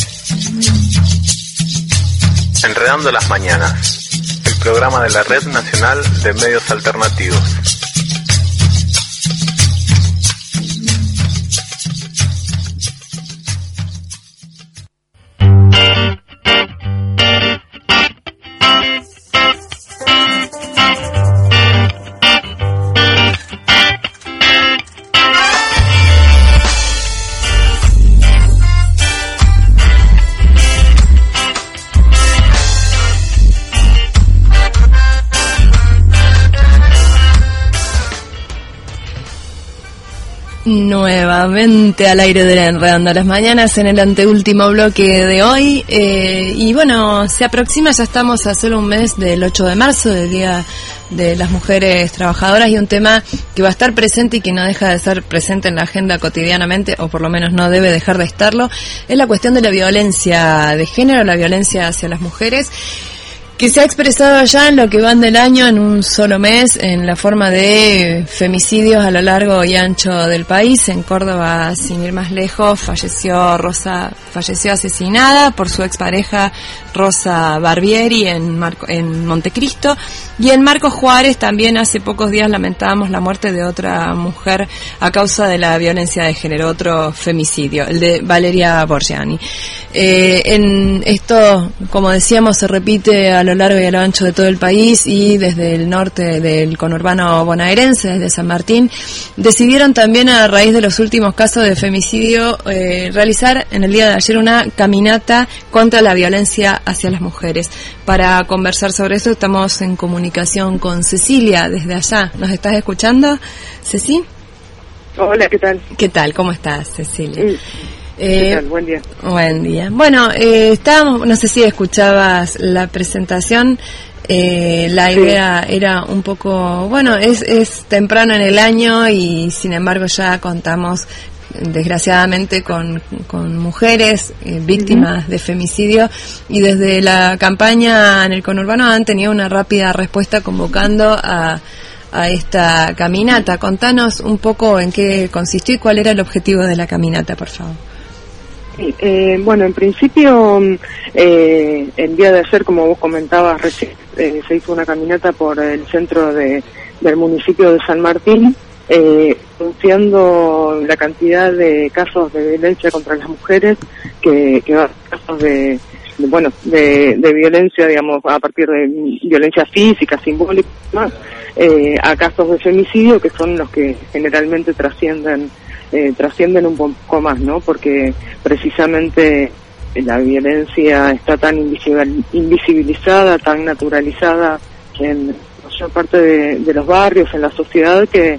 Enredando las mañanas, el programa de la Red Nacional de Medios Alternativos. Nuevamente al aire de la Enredando las Mañanas en el anteúltimo bloque de hoy, y bueno, se aproxima, ya estamos a solo un mes del 8 de marzo, del Día de las Mujeres Trabajadoras, y un tema que va a estar presente y que no deja de estar presente en la agenda cotidianamente, o por lo menos no debe dejar de estarlo, es la cuestión de la violencia de género, la violencia hacia las mujeres, que se ha expresado ya en lo que van del año, en un solo mes, en la forma de femicidios a lo largo y ancho del país. En Córdoba, sin ir más lejos, falleció asesinada por su expareja Rosa Barbieri en Montecristo, y en Marcos Juárez también hace pocos días lamentábamos la muerte de otra mujer a causa de la violencia de género, otro femicidio, el de Valeria Borgiani. En esto, como decíamos, se repite a lo largo y a lo ancho de todo el país, y desde el norte del conurbano bonaerense, desde San Martín, decidieron también, a raíz de los últimos casos de femicidio, realizar en el día de ayer una caminata contra la violencia hacia las mujeres. Para conversar sobre eso estamos en comunicación con Cecilia desde allá. ¿Nos estás escuchando, Ceci? Hola, ¿qué tal? ¿Qué tal? ¿Cómo estás, Cecilia? ¿Qué tal? Buen día. Buen día. Bueno, estábamos, no sé si escuchabas la presentación, la idea era un poco, bueno, es temprano en el año y sin embargo ya contamos desgraciadamente con mujeres víctimas de femicidio, y desde la campaña en el conurbano han tenido una rápida respuesta convocando a esta caminata. Contanos un poco en qué consistió y cuál era el objetivo de la caminata, por favor. Bueno, en principio, el día de ayer, como vos comentabas recién, se hizo una caminata por el centro del municipio de San Martín, denunciando la cantidad de casos de violencia contra las mujeres, que van casos de violencia, digamos, a partir de violencia física, simbólica, más, a casos de femicidio, que son los que generalmente trascienden un poco más, ¿no? Porque precisamente la violencia está tan invisibilizada, tan naturalizada en la mayor parte de los barrios, en la sociedad, que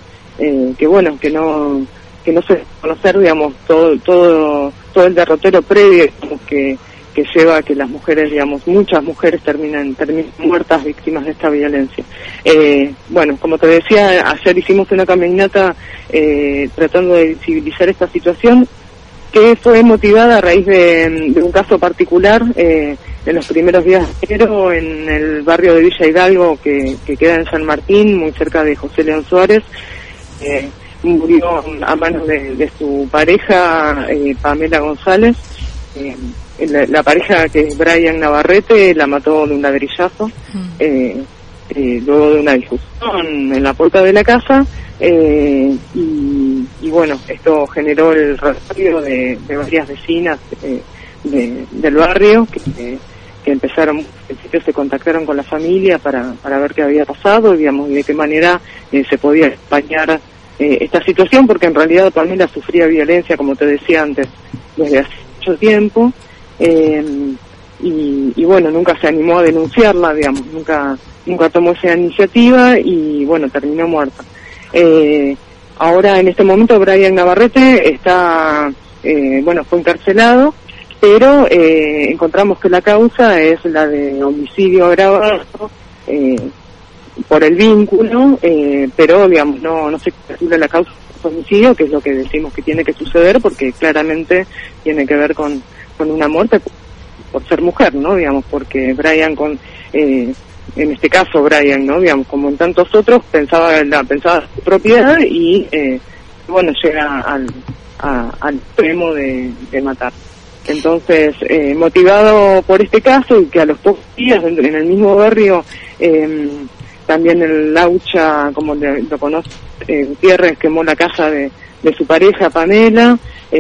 no se conocer, digamos, todo el derrotero previo que lleva a que las mujeres, digamos, muchas mujeres terminen muertas víctimas de esta violencia. Como te decía, ayer hicimos una caminata tratando de visibilizar esta situación, que fue motivada a raíz de un caso particular en los primeros días de enero, en el barrio de Villa Hidalgo, que queda en San Martín, muy cerca de José León Suárez. Murió a manos de su pareja, Pamela González. La pareja, que es Brian Navarrete, la mató de un ladrillazo, luego de una discusión en la puerta de la casa, y bueno, esto generó el repudio de varias vecinas del barrio que empezaron, en principio se contactaron con la familia para ver qué había pasado, digamos, y de qué manera se podía acompañar esta situación, porque en realidad Pamela sufría violencia, como te decía antes, desde hace mucho tiempo, y bueno, nunca se animó a denunciarla, digamos, nunca tomó esa iniciativa y bueno, terminó muerta. Ahora en este momento Brian Navarrete está, fue encarcelado, pero encontramos que la causa es la de homicidio agravado por el vínculo, pero digamos no se calcula la causa de homicidio, que es lo que decimos que tiene que suceder, porque claramente tiene que ver con una muerte por ser mujer, ¿no? Digamos, porque Brian en este caso Brian, ¿no? Digamos, como en tantos otros, pensaba su propiedad y llega al extremo de matar. Entonces, motivado por este caso, y que a los pocos días en el mismo barrio, también el Laucha, como lo conoce, Gutiérrez, quemó la casa de su pareja, Pamela.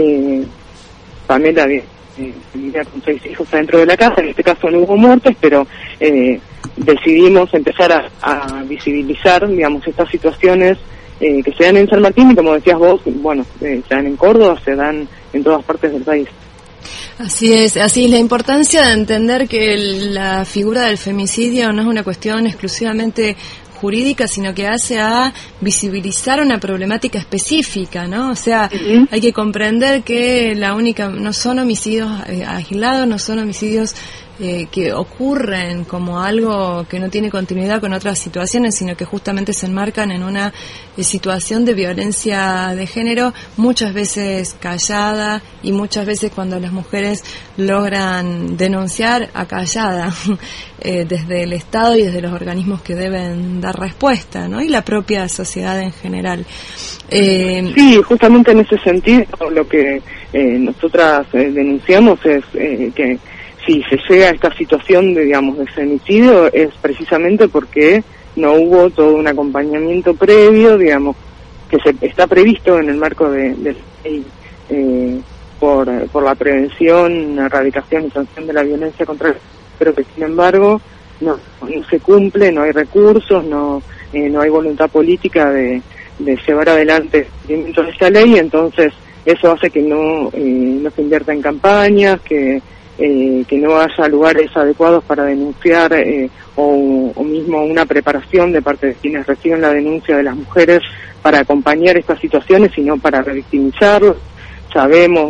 Pamela vivía con 6 hijos adentro de la casa. En este caso no hubo muertes, pero decidimos empezar a visibilizar, digamos, estas situaciones que se dan en San Martín, y como decías vos, se dan en Córdoba, se dan en todas partes del país. Así es la importancia de entender que la figura del femicidio no es una cuestión exclusivamente jurídica, sino que hace a visibilizar una problemática específica, ¿no? O sea, hay que comprender que no son homicidios aislados, no son homicidios que ocurren como algo que no tiene continuidad con otras situaciones, sino que justamente se enmarcan en una situación de violencia de género, muchas veces callada, y muchas veces cuando las mujeres logran denunciar, acallada desde el Estado y desde los organismos que deben dar respuesta, ¿no? Y la propia sociedad en general. Sí, justamente en ese sentido lo que nosotras denunciamos es que si se llega a esta situación de femicidio, es precisamente porque no hubo todo un acompañamiento previo, digamos, que está previsto en el marco de la ley por la prevención, erradicación y sanción de la violencia contra el, pero que sin embargo no se cumple, no hay recursos, no hay voluntad política de llevar adelante el cumplimiento de esta ley. Entonces eso hace que no se invierta en campañas, que no haya lugares adecuados para denunciar, o mismo una preparación de parte de quienes reciben la denuncia de las mujeres para acompañar estas situaciones, sino para revictimizarlos. Sabemos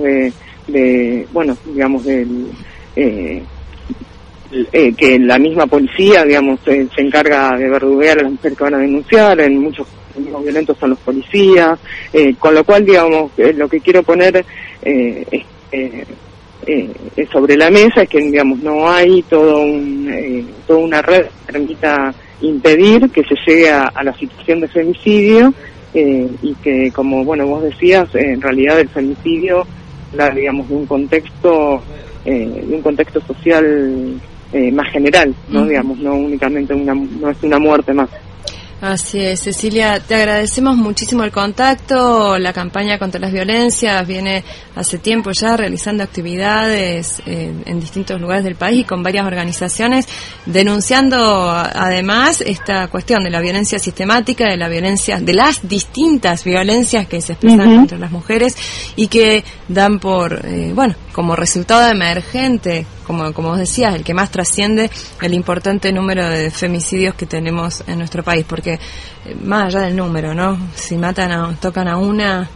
que la misma policía, digamos, se encarga de verduguear a las mujeres que van a denunciar. En muchos casos violentos son los policías, con lo cual, digamos, lo que quiero poner sobre la mesa es que, digamos, no hay toda una red que permita impedir que se llegue a la situación de femicidio, y que, como vos decías, en realidad el femicidio digamos, de un contexto social más general, ¿no? Digamos, no únicamente no es una muerte más. Así es, Cecilia, te agradecemos muchísimo el contacto. La campaña contra las violencias viene hace tiempo ya realizando actividades en distintos lugares del país y con varias organizaciones, denunciando además esta cuestión de la violencia sistemática, de las distintas violencias que se expresan contra las mujeres y que dan como resultado emergente, como vos decías, el que más trasciende el importante número de femicidios que tenemos en nuestro país, porque más allá del número, ¿no? Si tocan a una,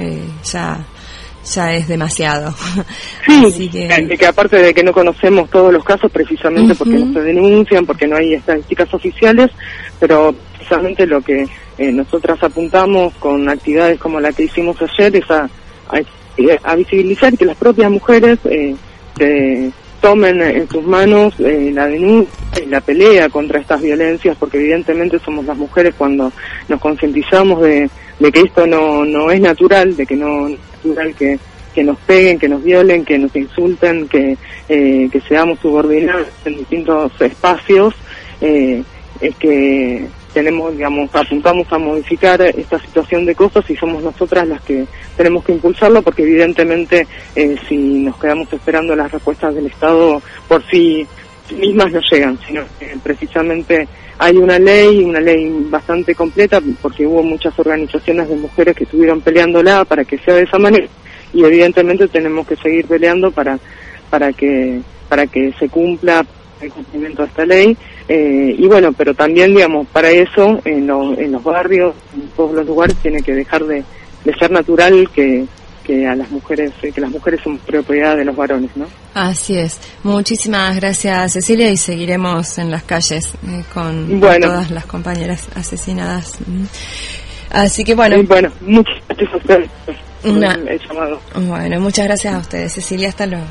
ya es demasiado. Sí, que aparte de que no conocemos todos los casos precisamente porque no se denuncian, porque no hay estadísticas oficiales, pero precisamente lo que nosotras apuntamos con actividades como la que hicimos ayer es a visibilizar que las propias mujeres tomen en sus manos la denuncia y la pelea contra estas violencias, porque evidentemente somos las mujeres cuando nos concientizamos de que esto no es natural, de que no es natural que nos peguen, que nos violen, que nos insulten, que seamos subordinados en distintos espacios, es que apuntamos a modificar esta situación de cosas y somos nosotras las que tenemos que impulsarlo, porque evidentemente si nos quedamos esperando las respuestas del Estado por sí mismas no llegan, sino que precisamente hay una ley bastante completa, porque hubo muchas organizaciones de mujeres que estuvieron peleándola para que sea de esa manera, y evidentemente tenemos que seguir peleando para que se cumpla el cumplimiento de esta ley, y bueno, pero también, para eso en los barrios, en todos los lugares, tiene que dejar de ser natural que a las mujeres son propiedad de los varones, ¿no? Así es. Muchísimas gracias, Cecilia, y seguiremos en las calles con todas las compañeras asesinadas. Así que bueno. Muchas gracias a ustedes por el llamado. Bueno, muchas gracias a ustedes, Cecilia, hasta luego.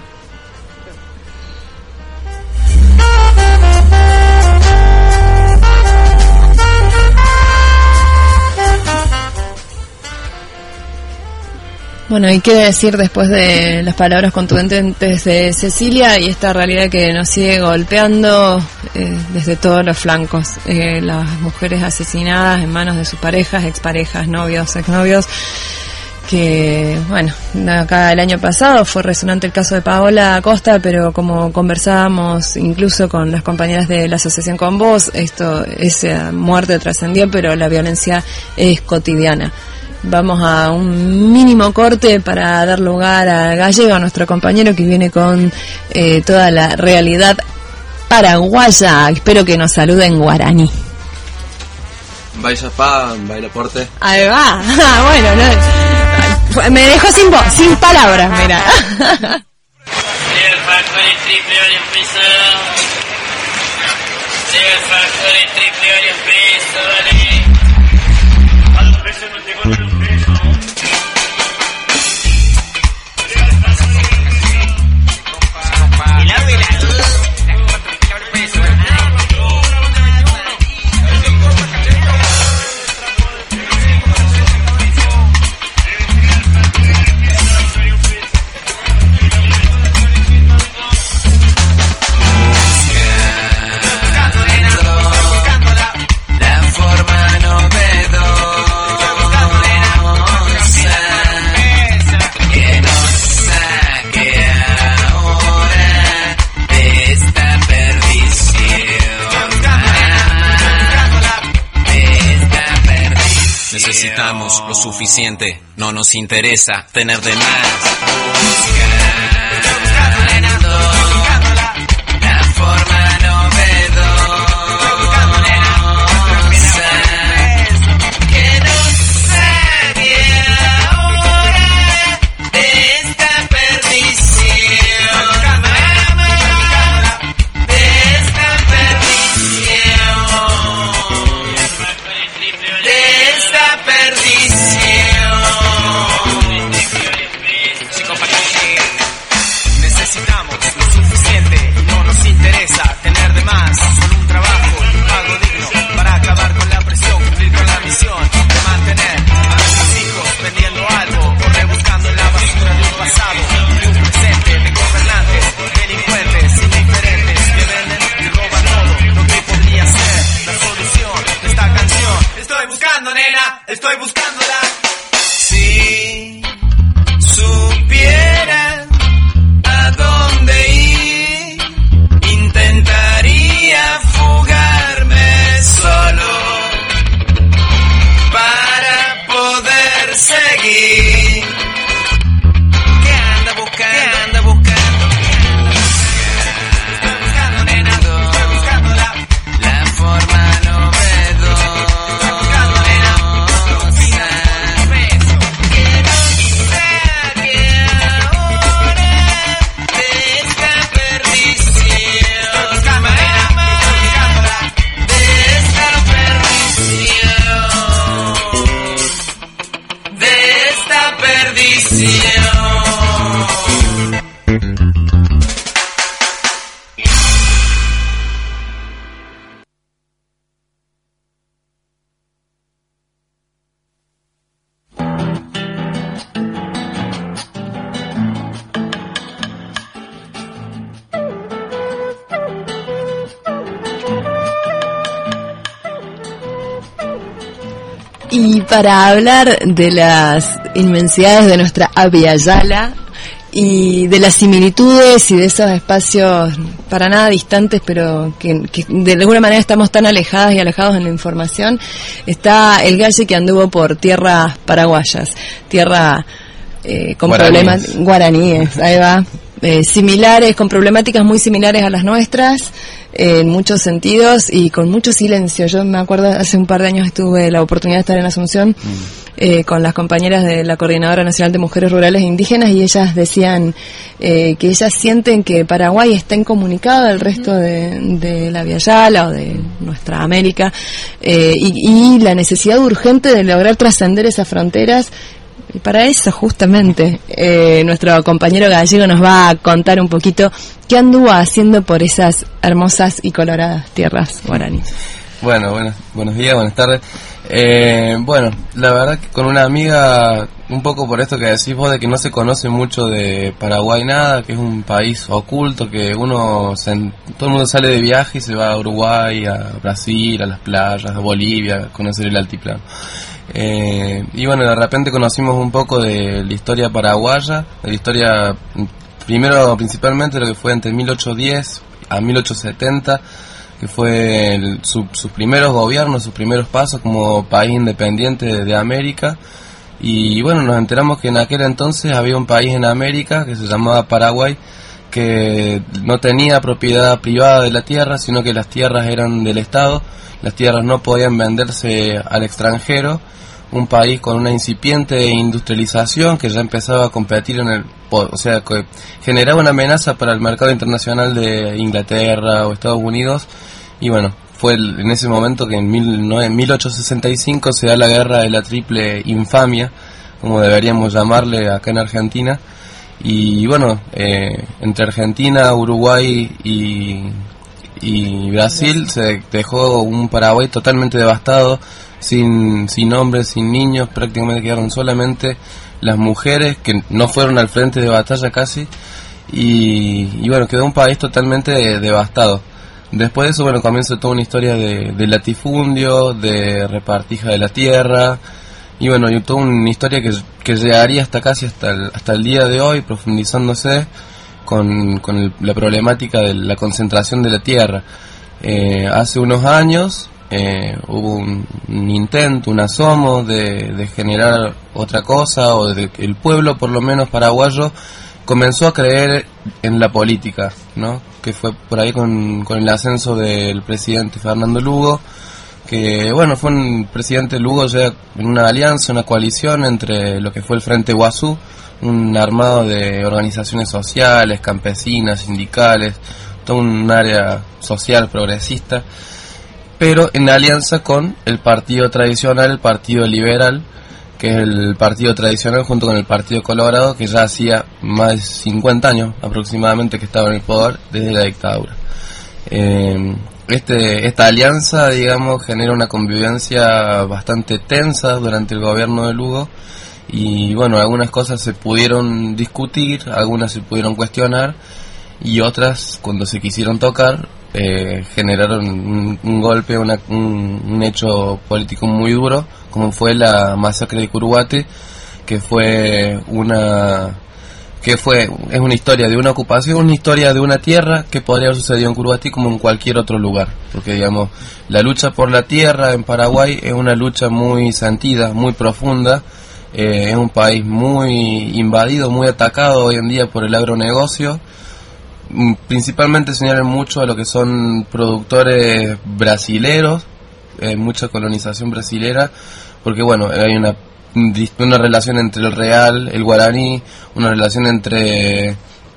Bueno, y qué decir después de las palabras contundentes de Cecilia y esta realidad que nos sigue golpeando desde todos los flancos. Las mujeres asesinadas en manos de sus parejas, exparejas, novios, exnovios, que, bueno, acá el año pasado fue resonante el caso de Paola Acosta, pero como conversábamos incluso con las compañeras de la asociación Con Vos, esa muerte trascendió, pero la violencia es cotidiana. Vamos a un mínimo corte para dar lugar a Gallego, a nuestro compañero que viene con toda la realidad paraguaya. Espero que nos salude en guaraní. Baila pa, baila porte. Ahí va. Bueno, no, me dejó sin palabras, mira. Necesitamos lo suficiente, no nos interesa tener de más. La forma novedosa que nos saque ahora de esta perdición, de esta necesitamos lo suficiente, no nos interesa tener de más. Solo un trabajo y un pago digno para acabar con la presión, cumplir con la misión de mantener a nuestros hijos vendiendo algo o rebuscando en la basura de un pasado, de un presente, de gobernantes, delincuentes, indiferentes que venden y roban todo lo que podría ser la solución de esta canción. Estoy buscando, nena, estoy buscándola. Si supieran a dónde ir, intentaría fugarme solo para poder seguir. ¿Qué anda buscando? ¿Qué anda buscando? Estoy buscando, nena, estoy buscando la forma novedosa. Estoy buscando, nena, Y para hablar de las inmensidades de nuestra Abya Yala y de las similitudes y de esos espacios para nada distantes, pero que de alguna manera estamos tan alejadas y alejados en la información, está el Galle, que anduvo por tierras paraguayas, tierra con problemas guaraníes, ahí va, similares, con problemáticas muy similares a las nuestras en muchos sentidos y con mucho silencio. Yo me acuerdo, hace un par de años tuve la oportunidad de estar en Asunción con las compañeras de la Coordinadora Nacional de Mujeres Rurales e Indígenas, y ellas decían que ellas sienten que Paraguay está incomunicado del resto de la Abya Yala o de nuestra América, y la necesidad urgente de lograr trascender esas fronteras. Y para eso, justamente, nuestro compañero gallego nos va a contar un poquito qué anduvo haciendo por esas hermosas y coloradas tierras guaraníes. Bueno, buenos días, buenas tardes. Bueno, la verdad que con una amiga, un poco por esto que decís vos, de que no se conoce mucho de Paraguay nada, que es un país oculto, que todo el mundo sale de viaje y se va a Uruguay, a Brasil, a las playas, a Bolivia, a conocer el altiplano. Y bueno, de repente conocimos un poco de la historia paraguaya, de la historia, primero principalmente lo que fue entre 1810 a 1870, que fue sus primeros gobiernos, sus primeros pasos como país independiente de América. Y bueno, nos enteramos que en aquel entonces había un país en América que se llamaba Paraguay, que no tenía propiedad privada de la tierra, sino que las tierras eran del Estado, las tierras no podían venderse al extranjero. Un país con una incipiente industrialización que ya empezaba a competir o sea, que generaba una amenaza para el mercado internacional de Inglaterra o Estados Unidos. Y bueno, fue en ese momento que en 1865 se da la guerra de la triple infamia, como deberíamos llamarle acá en Argentina. Y bueno, entre Argentina, Uruguay y Brasil se dejó un Paraguay totalmente devastado, sin hombres, sin niños, prácticamente quedaron solamente las mujeres que no fueron al frente de batalla casi, y bueno, quedó un país totalmente devastado. Después de eso, bueno, comienza toda una historia de latifundio, de repartija de la tierra, y bueno, y toda una historia que llegaría hasta casi hasta el día de hoy, profundizándose con la problemática de la concentración de la tierra. Hace unos años hubo un intento, un asomo de generar otra cosa, o de que el pueblo, por lo menos paraguayo, comenzó a creer en la política, ¿no? Que fue por ahí con el ascenso del presidente Fernando Lugo, que bueno, fue un presidente Lugo ya en una alianza, una coalición entre lo que fue el Frente Guazú, un armado de organizaciones sociales, campesinas, sindicales, todo un área social progresista, pero en alianza con el partido tradicional, el Partido Liberal, que es el partido tradicional junto con el Partido Colorado, que ya hacía más de 50 años aproximadamente que estaba en el poder desde la dictadura. Esta alianza, digamos, genera una convivencia bastante tensa durante el gobierno de Lugo, y bueno, algunas cosas se pudieron discutir, algunas se pudieron cuestionar, y otras, cuando se quisieron tocar, generaron un golpe, un hecho político muy duro, como fue la masacre de Curuguate, es una historia de una ocupación, una historia de una tierra que podría haber sucedido en Curuguatí como en cualquier otro lugar, porque digamos, la lucha por la tierra en Paraguay es una lucha muy sentida, muy profunda. Es un país muy invadido, muy atacado hoy en día por el agronegocio. Principalmente señalan mucho a lo que son productores brasileros, mucha colonización brasilera, porque bueno, hay una relación entre el real, el guaraní, una relación entre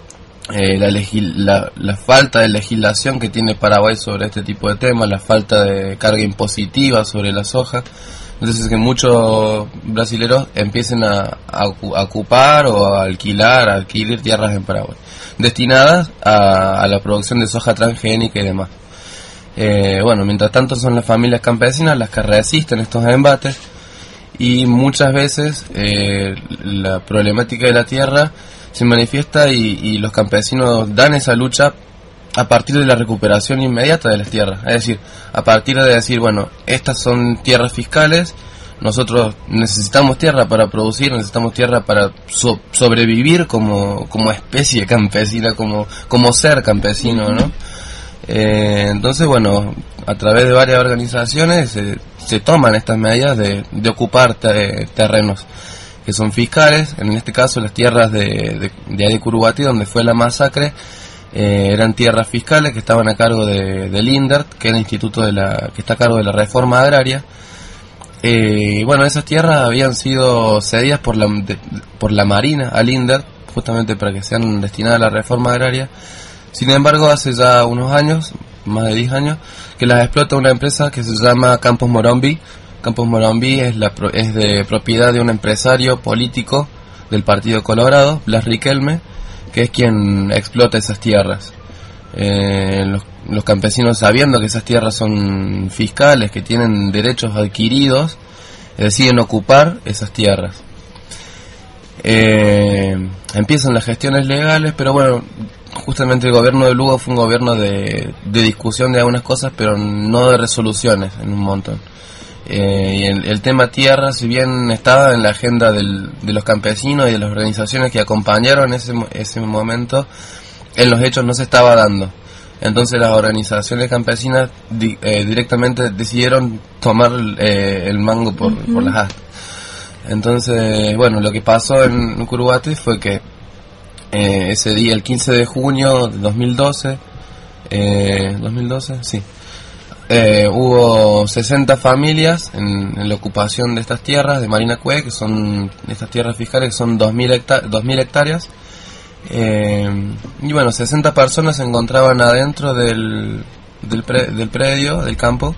la falta de legislación que tiene Paraguay sobre este tipo de temas, la falta de carga impositiva sobre la soja. Entonces que muchos brasileros empiecen a ocupar o a adquirir tierras en Paraguay, destinadas a la producción de soja transgénica y demás. Bueno, mientras tanto son las familias campesinas las que resisten estos embates, y muchas veces la problemática de la tierra se manifiesta y los campesinos dan esa lucha a partir de la recuperación inmediata de las tierras, es decir, a partir de decir, bueno, estas son tierras fiscales, nosotros necesitamos tierra para producir, necesitamos tierra para sobrevivir como especie campesina, como ser campesino, ¿no? Entonces, bueno, a través de varias organizaciones se toman estas medidas de ocupar terrenos que son fiscales. En este caso, las tierras de Adi Curubati, donde fue la masacre, eran tierras fiscales que estaban a cargo del INDERT, que es el instituto que está a cargo de la reforma agraria. Bueno, esas tierras habían sido cedidas por la Marina al INDERT, justamente para que sean destinadas a la reforma agraria. Sin embargo, hace ya unos años, más de 10 años, que las explota una empresa que se llama Campos Morumbi. Campos Morumbi es de propiedad de un empresario político del Partido Colorado, Blas Riquelme, que es quien explota esas tierras. Los campesinos, sabiendo que esas tierras son fiscales, que tienen derechos adquiridos, deciden ocupar esas tierras. Empiezan las gestiones legales, pero bueno, justamente el gobierno de Lugo fue un gobierno de discusión de algunas cosas, pero no de resoluciones en un montón. Y el tema tierra, si bien estaba en la agenda de los campesinos y de las organizaciones que acompañaron ese momento, en los hechos no se estaba dando. Entonces las organizaciones campesinas directamente decidieron tomar el mango por las astas. Entonces, bueno, lo que pasó en Curubati fue que ese día, el 15 de junio de 2012, sí, hubo 60 familias en la ocupación de estas tierras de Marina Cue, que son estas tierras fiscales, que son 2.000 hectáreas. Y bueno, 60 personas se encontraban adentro del predio, del campo,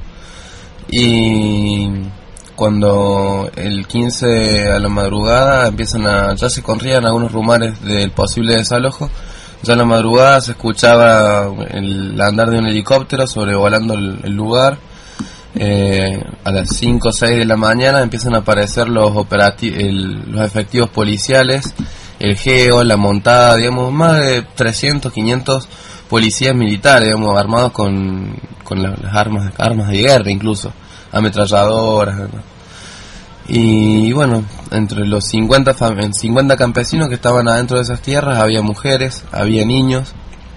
y cuando el 15 a la madrugada ya se corrían algunos rumores del posible desalojo. Ya en la madrugada se escuchaba el andar de un helicóptero sobrevolando el lugar. A las 5 o 6 de la mañana empiezan a aparecer los efectivos policiales, el GEO, la montada, digamos, más de 300, 500 policías militares, digamos, armados con las armas de guerra, incluso ametralladoras, ¿no? Y bueno, entre los 50 campesinos que estaban adentro de esas tierras había mujeres, había niños.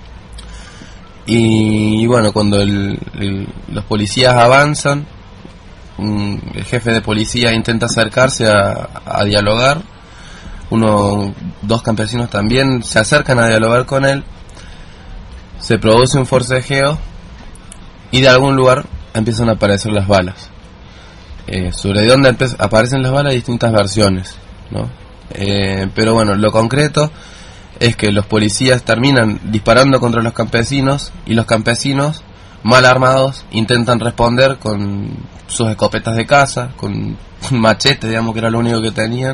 Y bueno, cuando los policías avanzan, el jefe de policía intenta acercarse a dialogar. Dos campesinos también se acercan a dialogar con él. Se produce un forcejeo y de algún lugar empiezan a aparecer las balas. Sobre dónde aparecen las balas hay distintas versiones, ¿no? Pero bueno, lo concreto es que los policías terminan disparando contra los campesinos, y los campesinos, mal armados, intentan responder con sus escopetas de caza, con machetes, digamos, que era lo único que tenían.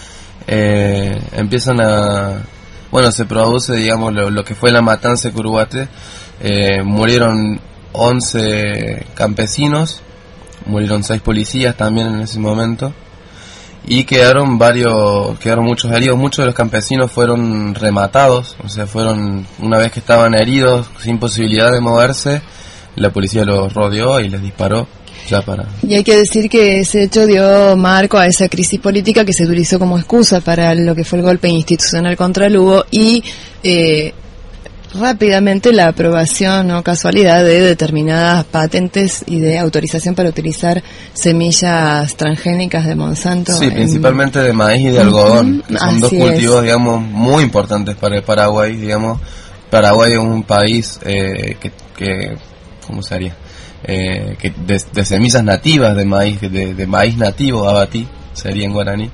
Se produce, digamos, lo que fue la matanza de Curubati. Murieron 11 campesinos, murieron 6 policías también en ese momento, y quedaron muchos heridos. Muchos de los campesinos fueron rematados, o sea, una vez que estaban heridos, sin posibilidad de moverse, la policía los rodeó y les disparó. Y hay que decir que ese hecho dio marco a esa crisis política que se utilizó como excusa para lo que fue el golpe institucional contra Lugo, y rápidamente la aprobación o casualidad de determinadas patentes y de autorización para utilizar semillas transgénicas de Monsanto. Sí, principalmente de maíz y de algodón, que son dos cultivos, digamos, muy importantes para el Paraguay. Digamos, Paraguay es un país que ¿cómo se haría? Que de semillas nativas de maíz, de maíz nativo, abatí, sería en guaraní.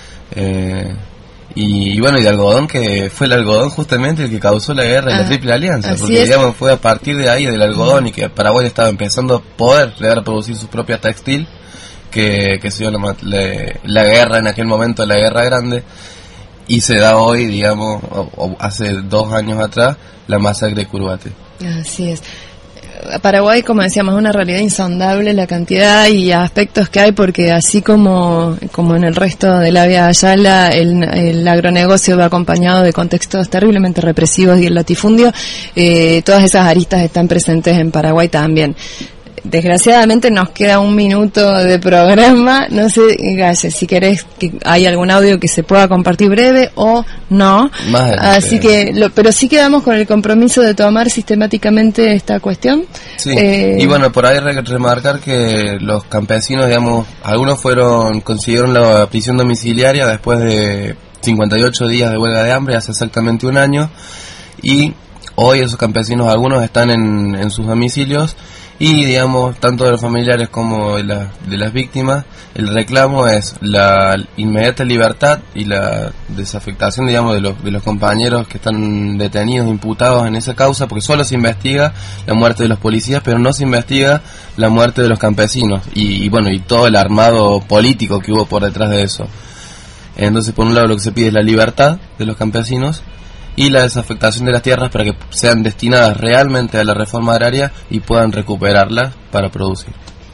Y bueno, y de algodón, que fue el algodón justamente el que causó la guerra de la Triple Alianza, porque digamos fue a partir de ahí, del algodón, y que Paraguay estaba empezando a poder llegar a producir su propia textil, que se dio la guerra en aquel momento, la guerra grande, y se da hoy, digamos, o hace 2 años atrás, la masacre de Curubati. Así es. Paraguay, como decíamos, es una realidad insondable la cantidad y aspectos que hay, porque así como en el resto de la Vía Ayala, el agronegocio va acompañado de contextos terriblemente represivos y el latifundio, todas esas aristas están presentes en Paraguay también. desgraciadamente nos queda 1 minuto de programa. No sé, Galle, si querés que hay algún audio que se pueda compartir breve o no. Así que, pero sí quedamos con el compromiso de tomar sistemáticamente esta cuestión. Sí, y bueno, por ahí remarcar que los campesinos, digamos, algunos consiguieron la prisión domiciliaria después de 58 días de huelga de hambre, hace exactamente 1 año, y hoy esos campesinos, algunos están en sus domicilios, y digamos, tanto de los familiares como de las víctimas, el reclamo es la inmediata libertad y la desafectación, digamos, de los compañeros que están detenidos, imputados en esa causa, porque solo se investiga la muerte de los policías, pero no se investiga la muerte de los campesinos, y bueno, y todo el armado político que hubo por detrás de eso. Entonces, por un lado, lo que se pide es la libertad de los campesinos y la desafectación de las tierras para que sean destinadas realmente a la reforma agraria y puedan recuperarlas para producir.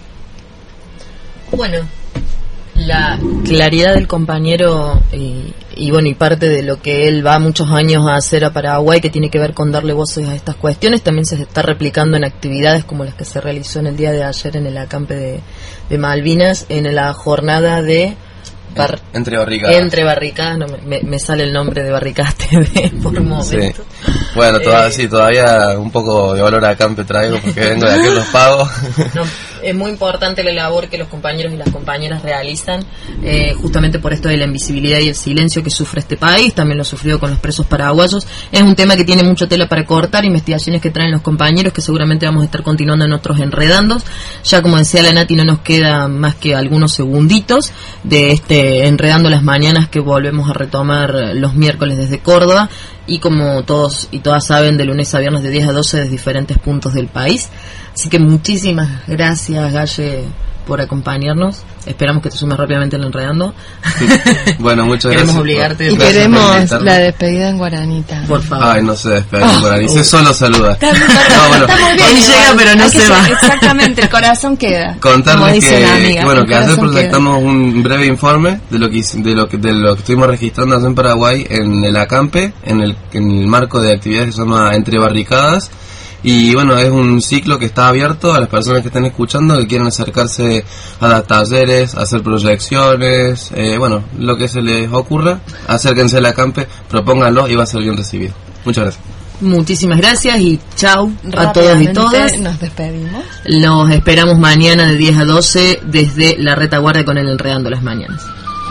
Bueno, la claridad del compañero y bueno, y parte de lo que él va muchos años a hacer a Paraguay, que tiene que ver con darle voces a estas cuestiones, también se está replicando en actividades como las que se realizó en el día de ayer en el acampe de Malvinas, en la jornada de Entre barricadas. Entre barricadas, no me sale el nombre de barricadas TV por un momento. Sí. Bueno, todavía un poco de olor a campe traigo porque vengo de aquí los pagos. No, es muy importante la labor que los compañeros y las compañeras realizan, justamente por esto de la invisibilidad y el silencio que sufre este país, también lo sufrió con los presos paraguayos. Es un tema que tiene mucha tela para cortar, investigaciones que traen los compañeros que seguramente vamos a estar continuando en otros enredandos. Ya como decía la Nati, no nos queda más que algunos segunditos de Enredando las Mañanas, que volvemos a retomar los miércoles desde Córdoba, y como todos y todas saben, de lunes a viernes de 10 a 12 desde diferentes puntos del país. Así que muchísimas gracias, Galle, por acompañarnos. Esperamos que te sumes rápidamente en Enredando. Bueno, muchas Queremos gracias. obligarte. Y queremos la despedida en guaranita. Por favor. Ay, no se despide en guaraní, se solo saluda. Está muy bien. Él llega, pero no se va. Exactamente, el corazón queda. Contarles que ayer proyectamos queda. un breve informe de lo que estuvimos registrando allá en Paraguay en el acampe, en el marco de actividades que se llama Entre Barricadas. Y bueno, es un ciclo que está abierto a las personas que estén escuchando, que quieren acercarse a dar talleres, a hacer proyecciones, bueno, lo que se les ocurra, acérquense al acampe, propónganlo y va a ser bien recibido. Muchas gracias. Muchísimas gracias y chau a todos y todas. Nos despedimos. Los esperamos mañana de 10 a 12 desde la retaguardia con el Enredando las Mañanas.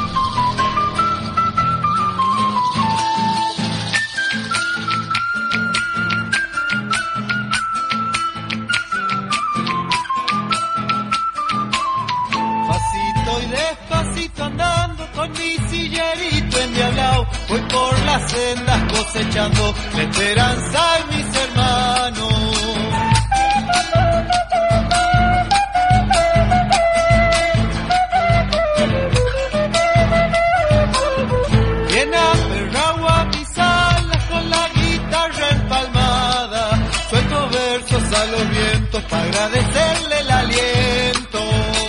Voy por las sendas cosechando la esperanza en mis hermanos. Bien aferrado a mis alas con la guitarra empalmada, suelto versos a los vientos para agradecerle el aliento.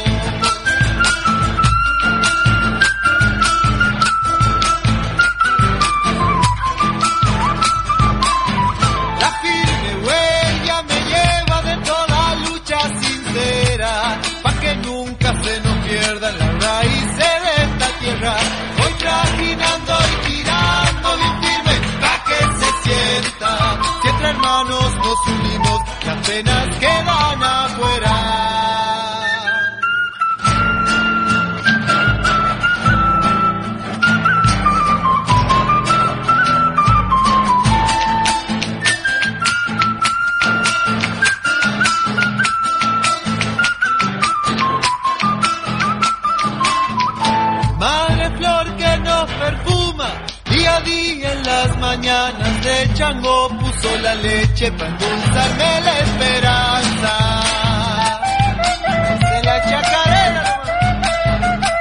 Se nos pierdan las raíces de esta tierra. Voy trajinando y tirando bien firme para que se sienta. Si entre hermanos nos unimos, las penas quedan afuera. Día a día en las mañanas de Chango puso la leche para endulzarme la esperanza.